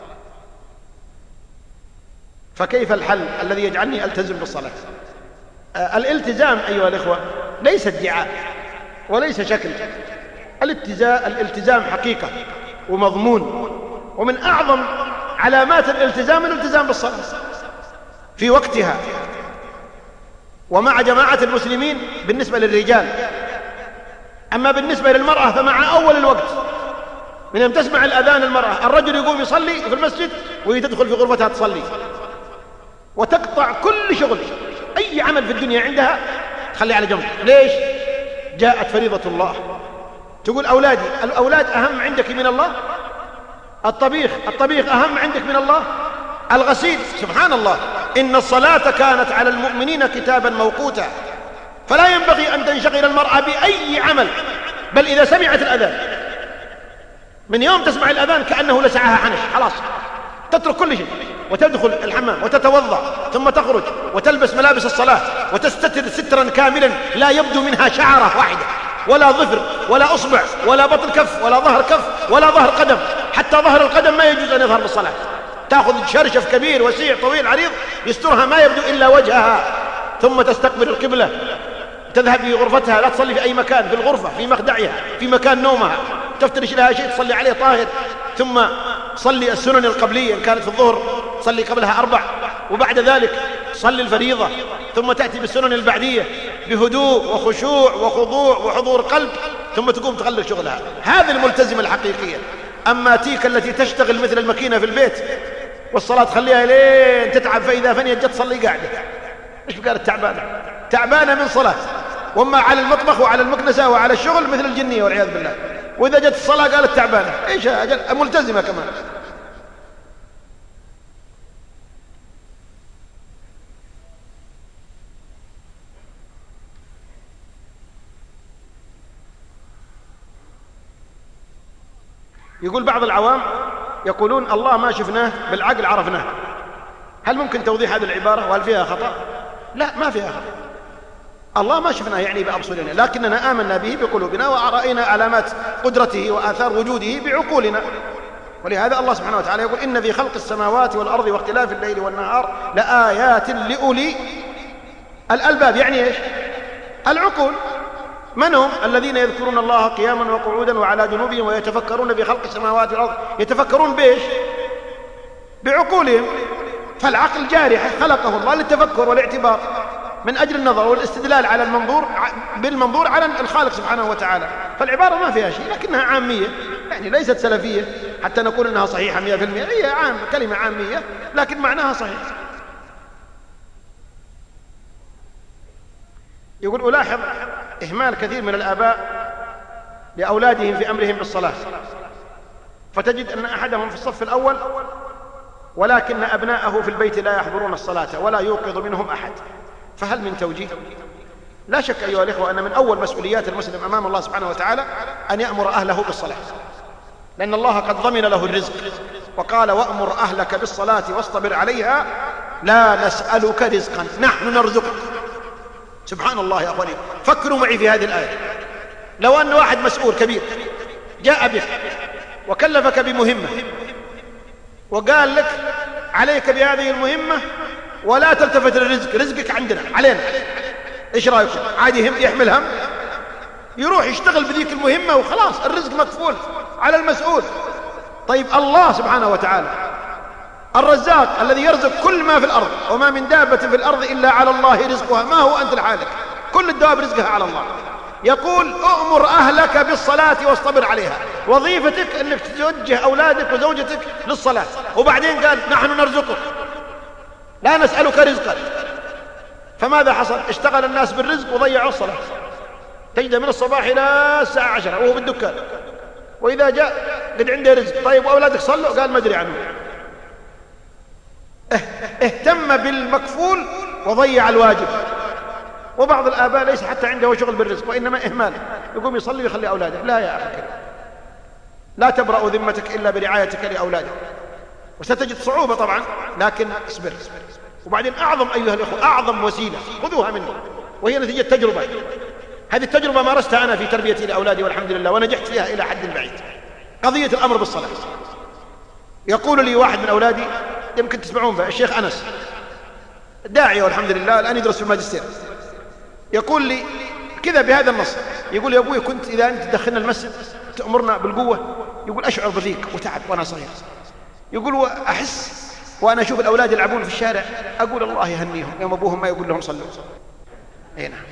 فكيف الحل الذي يجعلني ألتزم بالصلاة؟ الالتزام أيها الإخوة ليس ادعاء وليس شكل، الالتزام حقيقة ومضمون، ومن أعظم علامات الالتزام بالصلاة في وقتها ومع جماعة المسلمين بالنسبة للرجال. أما بالنسبة للمرأة فمع أول الوقت من يوم تسمع الأذان المرأة، الرجل يقوم يصلي في المسجد ويدخل في غرفتها تصلي وتقطع كل شغل، أي عمل في الدنيا عندها تخليه على جنب. ليش؟ جاءت فريضة الله. تقول أولادي، الأولاد أهم عندك من الله؟ الطبيخ أهم عندك من الله؟ الغسيل، سبحان الله، إن الصلاة كانت على المؤمنين كتابا موقوتا، فلا ينبغي أن تنشغل المرأة بأي عمل، بل إذا سمعت الأذان من يوم تسمع الأذان كأنه لسعها حنش، خلاص تترك كل شيء وتدخل الحمام وتتوضأ ثم تخرج وتلبس ملابس الصلاة وتستتر سترا كاملا لا يبدو منها شعرة واحدة ولا ظفر ولا أصبع ولا بطن كف ولا ظهر كف ولا ظهر قدم، حتى ظهر القدم ما يجوز أن يظهر بالصلاة. تأخذ شرشف كبير وسيع طويل عريض يسترها ما يبدو إلا وجهها، ثم تستقبل القبلة، تذهب في غرفتها، لا تصلي في أي مكان، في الغرفة، في مخدعها، في مكان نومها، تفترش لها شيء تصلي عليه طاهر، ثم صلي السنن القبلية إن كانت في الظهر صلي قبلها 4، وبعد ذلك صلي الفريضة، ثم تأتي بالسنن البعدية بهدوء وخشوع وخضوع وحضور قلب، ثم تقوم تغلق شغلها. هذه الملتزمة الحقيقية. أما تيك التي تشتغل مثل الماكينة في البيت والصلاة تخليها لين تتعب، فإذا فنيت جت تصلي قاعدة، إيش قالت؟ تعبانة من صلاة، وما على المطبخ وعلى المكنسة وعلى الشغل مثل الجنية والعياذ بالله، وإذا جت الصلاة قالت تعبانة. إيش أجل ملتزمة كمان. يقول بعض العوام يقولون الله ما شفناه بالعقل عرفناه، هل ممكن توضيح هذه العبارة وهل فيها خطأ؟ لا، ما فيها خطأ. الله ما شفناه يعني بأبصارنا، لكننا آمنا به بقلوبنا ورأينا علامات قدرته وآثار وجوده بعقولنا. ولهذا الله سبحانه وتعالى يقول إن في خلق السماوات والأرض واختلاف الليل والنهار لآيات لأولي الألباب. يعني إيش؟ العقول. من هم؟ الذين يذكرون الله قياما وقعودا وعلى جنوبهم ويتفكرون في خلق السماوات والأرض. يتفكرون بإيش؟ بعقولهم. فالعقل جارحة خلقه الله للتفكر والاعتبار من أجل النظر والاستدلال على بالمنظور على الخالق سبحانه وتعالى. فالعبارة ما فيها شيء، لكنها عامية، يعني ليست سلفية حتى نقول أنها صحيحة 100%، هي كلمة عامية لكن معناها صحيح. يقول ألاحظ إهمال كثير من الآباء لأولادهم في أمرهم بالصلاة، فتجد أن أحدهم في الصف الأول ولكن أبناءه في البيت لا يحضرون الصلاة ولا يوقظ منهم أحد، فهل من توجيه؟ لا شك أيها الإخوة أن من أول مسؤوليات المسلم أمام الله سبحانه وتعالى أن يأمر أهله بالصلاة، لأن الله قد ضمن له الرزق وقال: وأمر أهلك بالصلاة واصطبر عليها لا نسألك رزقا نحن نرزقك. سبحان الله يا أخواني، فكروا معي في هذه الآية. لو أن واحد مسؤول كبير جاء بك وكلفك بمهمة وقال لك: عليك بهذه المهمة ولا تلتفت للرزق، رزقك عندنا علينا، إيش رأيكم؟ عادي يحمل هم، يروح يشتغل بذيك المهمة وخلاص، الرزق مكفول على المسؤول. طيب الله سبحانه وتعالى الرزاق الذي يرزق كل ما في الأرض، وما من دابة في الأرض إلا على الله رزقها، ما هو أنت لحالك، كل الدواب رزقها على الله. يقول: أؤمر أهلك بالصلاة واصطبر عليها، وظيفتك أنك توجه أولادك وزوجتك للصلاة، وبعدين قال: نحن نرزقك لا نسألك رزقا. فماذا حصل؟ اشتغل الناس بالرزق وضيعوا الصلاة، تجد من الصباح إلى الساعة 10 وهو بالدكان، وإذا جاء قد عنده رزق. طيب وأولادك صلوا؟ قال: ما أدري عنه. اهتم بالمكفول وضيع الواجب. وبعض الآباء ليس حتى عنده شغل بالرزق وإنما إهمال، يقوم يصلي ويخلي أولاده. لا يا أخي، لا تبرأ ذمتك إلا برعايتك لأولادك، وستجد صعوبة طبعا، لكن اصبر. وبعدين أعظم أيها الأخوة، أعظم وسيلة خذوها مني، وهي نتيجة تجربة. هذه التجربة مارستها أنا في تربيتي لأولادي والحمد لله، ونجحت فيها إلى حد بعيد. قضية الأمر بالصلاة. يقول لي واحد من أولادي، يمكن تسمعون به، الشيخ أنس، داعية والحمد لله، الآن يدرس في الماجستير، يقول لي كذا بهذا النص، يقول: يا أبوي كنت إذا أنت تدخلنا المسجد تأمرنا بالقوة، يقول أشعر بضيق وتعب وأنا صغير، يقول وأحس وأنا أشوف الأولاد يلعبون في الشارع أقول الله يهنيهم يوم أبوهم ما يقول لهم صلوا. أي نعم.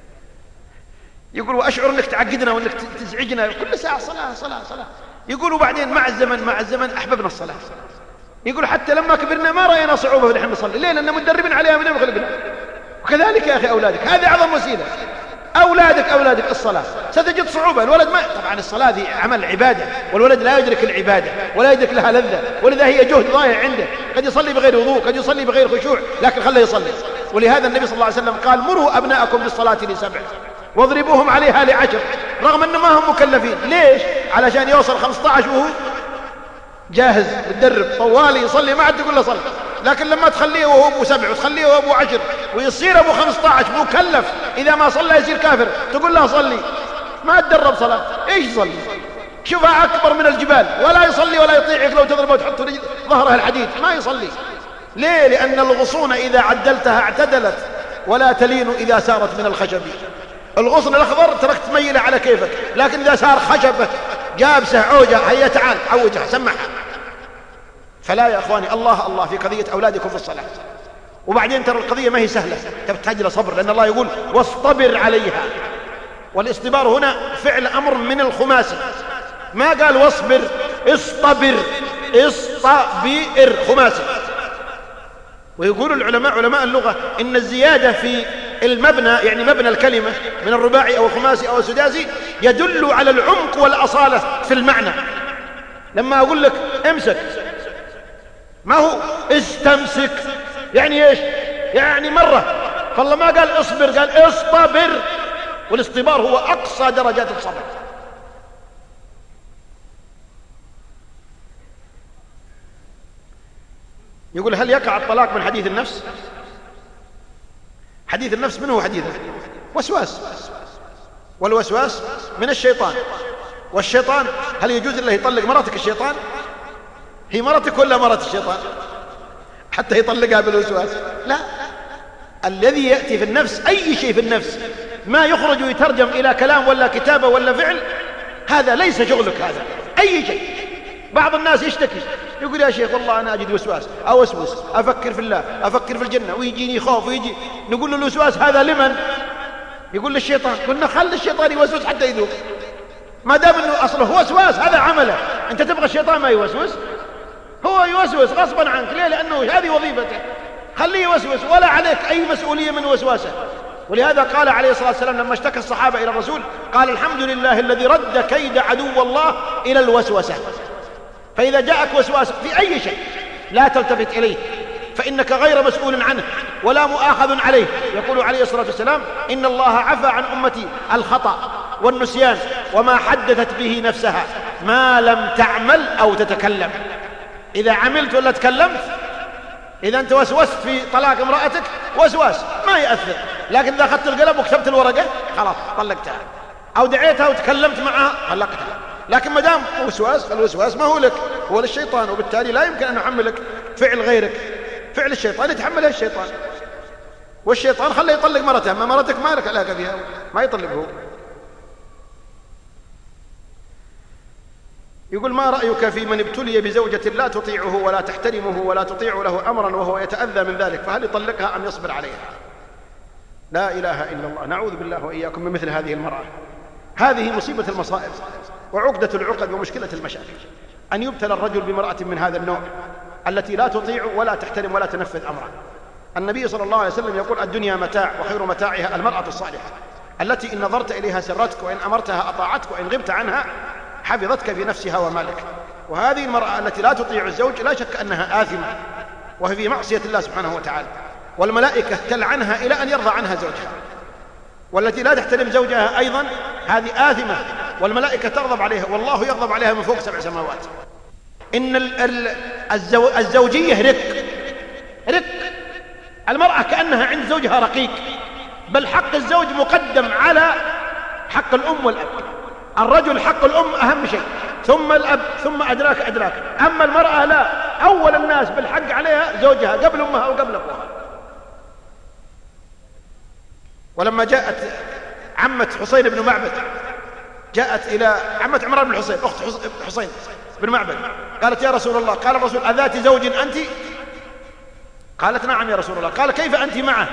يقول وأشعر أنك تعقدنا وأنك تزعجنا كل ساعة صلاة صلاة صلاة. يقول وبعدين مع الزمن أحببنا الصلاة. يقول حتى لما كبرنا ما رأينا صعوبة ونحن نصلي، ليه؟ لأننا مدربين عليها من يوم خلقنا. وكذلك يا أخي أولادك، هذه أعظم وسيلة. أولادك الصلاة، ستجد صعوبة. الولد ما، طبعا الصلاة دي عمل عبادة، والولد لا يدرك العبادة ولا يدرك لها لذة، ولذا هي جهد ضايع عنده، قد يصلي بغير وضوء، قد يصلي بغير خشوع، لكن خله يصلي. ولهذا النبي صلى الله عليه وسلم قال: مروا أبناءكم بالصلاة ل7 واضربوهم عليها ل10، رغم أنه ما هم مكلفين. ليش؟ علشان يوصل 15 وهو جاهز متدرب طوالي يصلي، ما عاد تقول له صلي. لكن لما تخليه وهو أبو 7 وتخليه وهو أبو 10 ويصير أبو 15 مكلف، إذا ما صلى يصير كافر، تقول له صلي، ما تدرب صلاة، إيش يصلي؟ شوفها أكبر من الجبال، ولا يصلي ولا يطيعك لو تضربه وتحط ظهرها الحديد، ما يصلي. ليه؟ لأن الغصون إذا عدلتها اعتدلت، ولا تلين إذا سارت من الخشب. الغصن الأخضر ترك تميله على كيفك، لكن إذا صار خشبه جابسه عوجة، هيا تعال عوجها سمحها. فلا يا أخواني، الله في قضية أولادكم في الصلاة. وبعدين ترى القضية ما هي سهلة، تحتاج إلى صبر، لأن الله يقول واصطبر عليها. والاصطبار هنا فعل أمر من الخماسي، ما قال واصبر، اصطبر، خماسي. ويقول العلماء، علماء اللغة، إن الزيادة في المبنى، يعني مبنى الكلمة من الرباعي أو الخماسي أو السداسي، يدل على العمق والأصالة في المعنى. لما أقول لك امسك، ما هو استمسك، يعني ايش؟ يعني مرة. فالله ما قال اصبر، قال اصطبر. والاصطبار هو أقصى درجات الصبر. يقول هل يقع الطلاق من حديث النفس؟ حديث النفس من هو حديثه؟ وسواس، والوسواس من الشيطان. والشيطان هل يجوز له يطلق مراتك الشيطان؟ هي مرتك ولا مرت الشيطان حتى يطلقها بالوسواس؟ لا، الذي يأتي في النفس، أي شيء في النفس ما يخرج ويترجم إلى كلام ولا كتابة ولا فعل، هذا ليس شغلك. هذا أي شيء. بعض الناس يشتكي يقول يا شيخ والله أنا أجد وسواس، أوسوس، أفكر في الله، أفكر في الجنة، ويجيني خوف ويجي. نقول له الوسواس هذا لمن؟ يقول للشيطان. قلنا خل الشيطان يوسوس حتى يذوق، ما دام أنه أصله وسواس هذا عمله. أنت تبغى الشيطان ما يوسوس؟ هو يوسوس غصبا عنك. ليه؟ لأنه هذه وظيفته، خليه يوسوس، ولا عليك أي مسؤولية من وسواسه. ولهذا قال عليه الصلاة والسلام لما اشتكى الصحابة إلى الرسول، قال الحمد لله الذي رد كيد عدو الله إلى الوسوسة. فإذا جاءك وسواس في أي شيء لا تلتفت إليه، فإنك غير مسؤول عنه، ولا مؤاخذ عليه. يقول عليه الصلاة والسلام: إن الله عفى عن أمتي الخطأ والنسيان وما حدثت به نفسها ما لم تعمل أو تتكلم. إذا عملت ولا تكلمت، إذا أنت وسوست في طلاق امرأتك وسواس ما يأثر، لكن إذا أخذت القلم وكتبت الورقة خلاص طلقتها، أو دعيتها وتكلمت معها طلقتها. لكن ما دام وسواس، فالوسواس ما هو لك، هو للشيطان، وبالتالي لا يمكن أن نحملك فعل غيرك. فعل الشيطان يتحمله الشيطان، والشيطان خليه يطلق مرته، أما مرتك ما لك علاقة بها، ما يطلقه. يقول: ما رأيك في من ابتلي بزوجة لا تطيعه ولا تحترمه ولا تطيع له أمرا وهو يتأذى من ذلك، فهل يطلقها أم يصبر عليها؟ لا إله إلا الله، نعوذ بالله وإياكم من مثل هذه المرأة. هذه مصيبة المصائب وعقدة العقد ومشكلة المشاكل، أن يبتلى الرجل بامرأة من هذا النوع التي لا تطيع ولا تحترم ولا تنفذ أمره. النبي صلى الله عليه وسلم يقول: الدنيا متاع وخير متاعها المرأة الصالحة التي إن نظرت إليها سرتك وإن أمرتها أطاعتك وإن غبت عنها حفظتك في نفسها ومالك. وهذه المرأة التي لا تطيع الزوج لا شك أنها آثمة، وهي في معصية الله سبحانه وتعالى، والملائكة تلعنها إلى أن يرضى عنها زوجها. والتي لا تحترم زوجها أيضا هذه آثمة، والملائكة تغضب عليها، والله يغضب عليها من فوق 7 سماوات. إن الزوجية رق. المرأة كأنها عند زوجها رقيق، بل حق الزوج مقدم على حق الأم والأب. الرجل حق الأم أهم شيء، ثم الأب، ثم أدراك. أما المرأة لا، أول الناس بالحق عليها زوجها قبل أمها وقبل أبوها. ولما جاءت عمة حسين بن معبد، جاءت إلى عمة عمران بن حسين أخت حسين بن معبد، قالت: يا رسول الله، قال الرسول: أذات زوج أنت؟ قالت: نعم يا رسول الله. قال: كيف أنت معه؟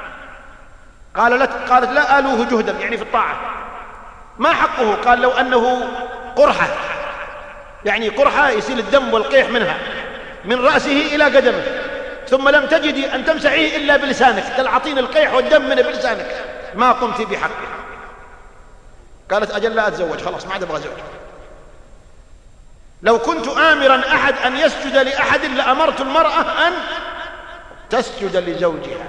قالت: لا آلوه جهدا، يعني في الطاعة. ما حقه؟ قال: لو أنه قرحة، يعني قرحة يسيل الدم والقيح منها من رأسه إلى قدمه، ثم لم تجدي أن تمسحيه إلا بلسانك، تلعطين القيح والدم منه بلسانك، ما قمت بحقه. قالت: أجل لا أتزوج، خلاص ما عاد أبغى زوج. لو كنت آمرا أحد أن يسجد لأحد لأمرت المرأة أن تسجد لزوجها.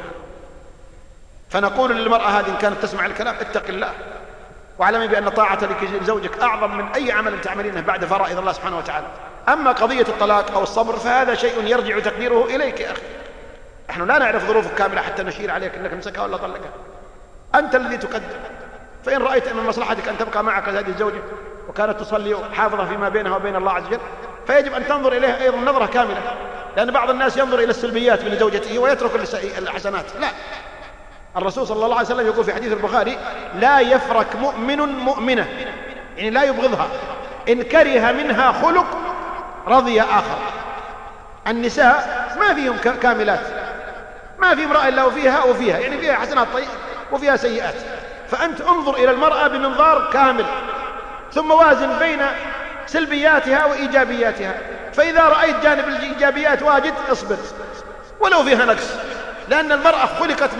فنقول للمرأة هذه إن كانت تسمع الكلام: اتق الله، واعلمي بأن طاعة لزوجك أعظم من أي عمل تعملينه بعد فرائض الله سبحانه وتعالى. أما قضية الطلاق أو الصبر فهذا شيء يرجع تقديره إليك يا أخي. نحن لا نعرف ظروفك كاملة حتى نشير عليك أنك امسكها ولا طلقها، أنت الذي تقدر. فإن رأيت من مصلحتك أن تبقى معك هذه الزوجة وكانت تصلي حافظة فيما بينها وبين الله عز وجل، فيجب أن تنظر إليها أيضا نظرة كاملة، لأن بعض الناس ينظر إلى السلبيات من زوجته ويترك الحسنات. لا، الرسول صلى الله عليه وسلم يقول في حديث البخاري: لا يفرك مؤمن مؤمنة، يعني لا يبغضها، إن كره منها خلق رضي آخر. النساء ما فيهم كاملات، ما في امرأة إلا وفيها يعني فيها حسنات وفيها سيئات. فأنت انظر إلى المرأة بمنظار كامل، ثم وازن بين سلبياتها وإيجابياتها. فإذا رأيت جانب الإيجابيات واجد اصبر ولو فيها نقص، لأن المرأة خلقت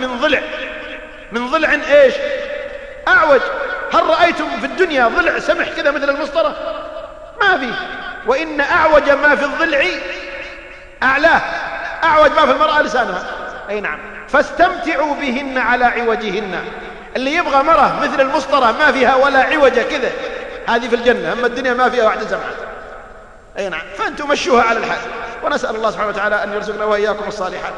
من ضلع إيش؟ أعوج. هل رأيتم في الدنيا ضلع سمح كذا مثل المسطرة؟ ما في. وإن أعوج ما في الضلع أعلاه، أعوج ما في المرأة لسانها. أي نعم. فاستمتعوا بهن على عوجهن. اللي يبغى مرة مثل المسطرة ما فيها ولا عوجة كذا، هذه في الجنة، أما الدنيا ما فيها واحدة سمعت. أي نعم. فأنتم مشوها على الحال، ونسأل الله سبحانه وتعالى أن يرزقنا وإياكم الصالحات.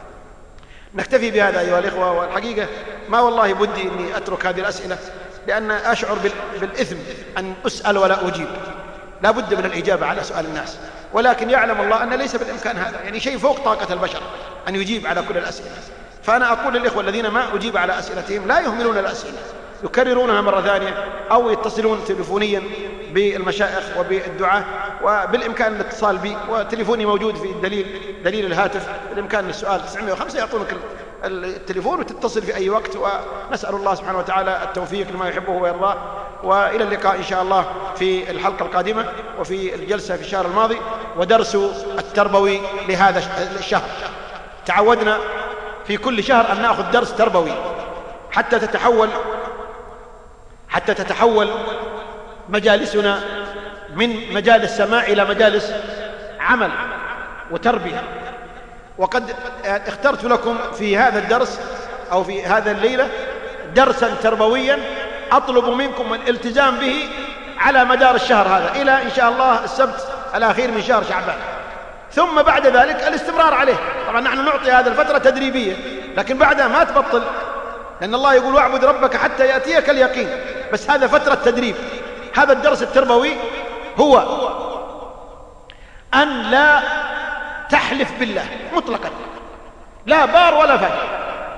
نكتفي بهذا أيها الإخوة. والحقيقة ما والله بدي أني أترك هذه الأسئلة، لأن أشعر بالإثم أن أسأل ولا أجيب. لا بد من الإجابة على سؤال الناس، ولكن يعلم الله أن ليس بالإمكان هذا، يعني شيء فوق طاقة البشر أن يجيب على كل الأسئلة. فأنا أقول للإخوة الذين ما أجيب على أسئلتهم لا يهملون الأسئلة، يكررونها مرة ثانية أو يتصلون تليفونيا بالمشايخ وبالدعاة، وبالإمكان الاتصال بي، وتليفوني موجود في دليل الهاتف، بالإمكان السؤال 905 يعطونك التليفون وتتصل في أي وقت. ونسأل الله سبحانه وتعالى التوفيق لما يحبه ويرضاه. وإلى اللقاء إن شاء الله في الحلقة القادمة وفي الجلسة في الشهر الماضي ودرس التربوي لهذا الشهر. تعودنا في كل شهر أن نأخذ درس تربوي حتى تتحول مجالسنا من مجالس سماع إلى مجالس عمل وتربية. وقد اخترت لكم في هذا الدرس أو في هذا الليلة درسا تربويا أطلب منكم الالتزام به على مدار الشهر هذا إلى إن شاء الله السبت الأخير من شهر شعبان، ثم بعد ذلك الاستمرار عليه. طبعا نحن نعطي هذه الفترة تدريبية، لكن بعدها ما تبطل، لأن الله يقول واعبد ربك حتى يأتيك اليقين، بس هذا فترة تدريب. هذا الدرس التربوي هو أن لا تحلف بالله مطلقا، لا بار ولا فاجر.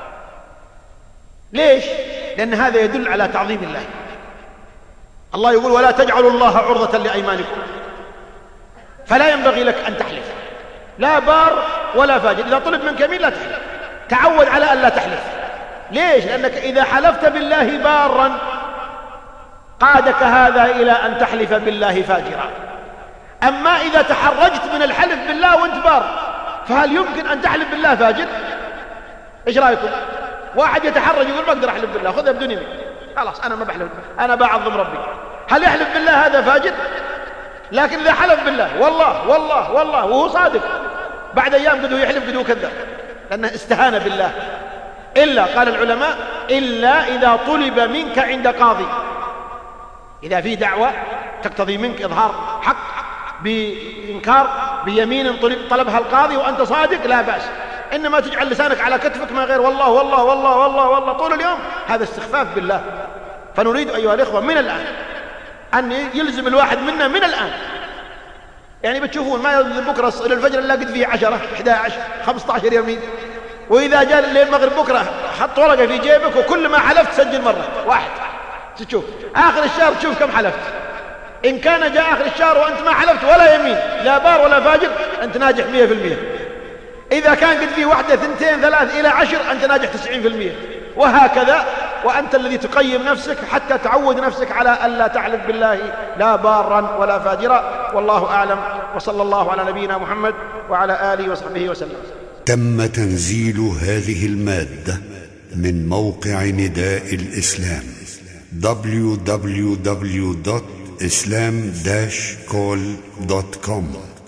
ليش؟ لأن هذا يدل على تعظيم الله. الله يقول ولا تجعلوا الله عرضة لأيمانكم، فلا ينبغي لك أن تحلف لا بار ولا فاجر. إذا طلب منك يمين لا تحلف، تعود على أن لا تحلف. ليش؟ لأنك إذا حلفت بالله بارا قادك هذا إلى أن تحلف بالله فاجرا. أما إذا تحرجت من الحلف بالله وانت بار، فهل يمكن أن تحلف بالله فاجر؟ إيش رأيكم؟ واحد يتحرج يقول ما أقدر أحلف بالله، خذها بدون يمين، خلاص أنا ما بحلف، أنا بعظم ربي. هل يحلف بالله هذا فاجر؟ لكن إذا حلف بالله والله والله والله وهو صادق، بعد أيام قد هو يحلف قد هو كذاب، لأنه استهان بالله. إلا قال العلماء إلا إذا طلب منك عند قاضي، إذا في دعوة تقتضي منك إظهار حق بإنكار بيمين طلبها القاضي وأنت صادق لا بأس. إنما تجعل لسانك على كتفك ما غير والله والله والله والله والله طول اليوم، هذا استخفاف بالله. فنريد أيها الإخوة من الآن أن يلزم الواحد منا من الآن، يعني بتشوفون ما يلزم بكرة إلى الفجر إلا قد فيه 10 11 15 يمين، وإذا جاء الليل المغرب بكرة حط ورقة في جيبك وكل ما حلفت سجل مرة واحد، تشوف آخر الشهر تشوف كم حلفت. إن كان جاء آخر الشهر وأنت ما حلفت ولا يمين لا بار ولا فاجر أنت ناجح 100%. إذا كان قد فيه 1 2 3 إلى 10 أنت ناجح 90%، وهكذا. وأنت الذي تقيم نفسك حتى تعود نفسك على ألا تحلف بالله لا بارا ولا فاجرا. والله أعلم، وصلى الله على نبينا محمد وعلى آله وصحبه وسلم. تم تنزيل هذه المادة من موقع نداء الإسلام www.islam-call.com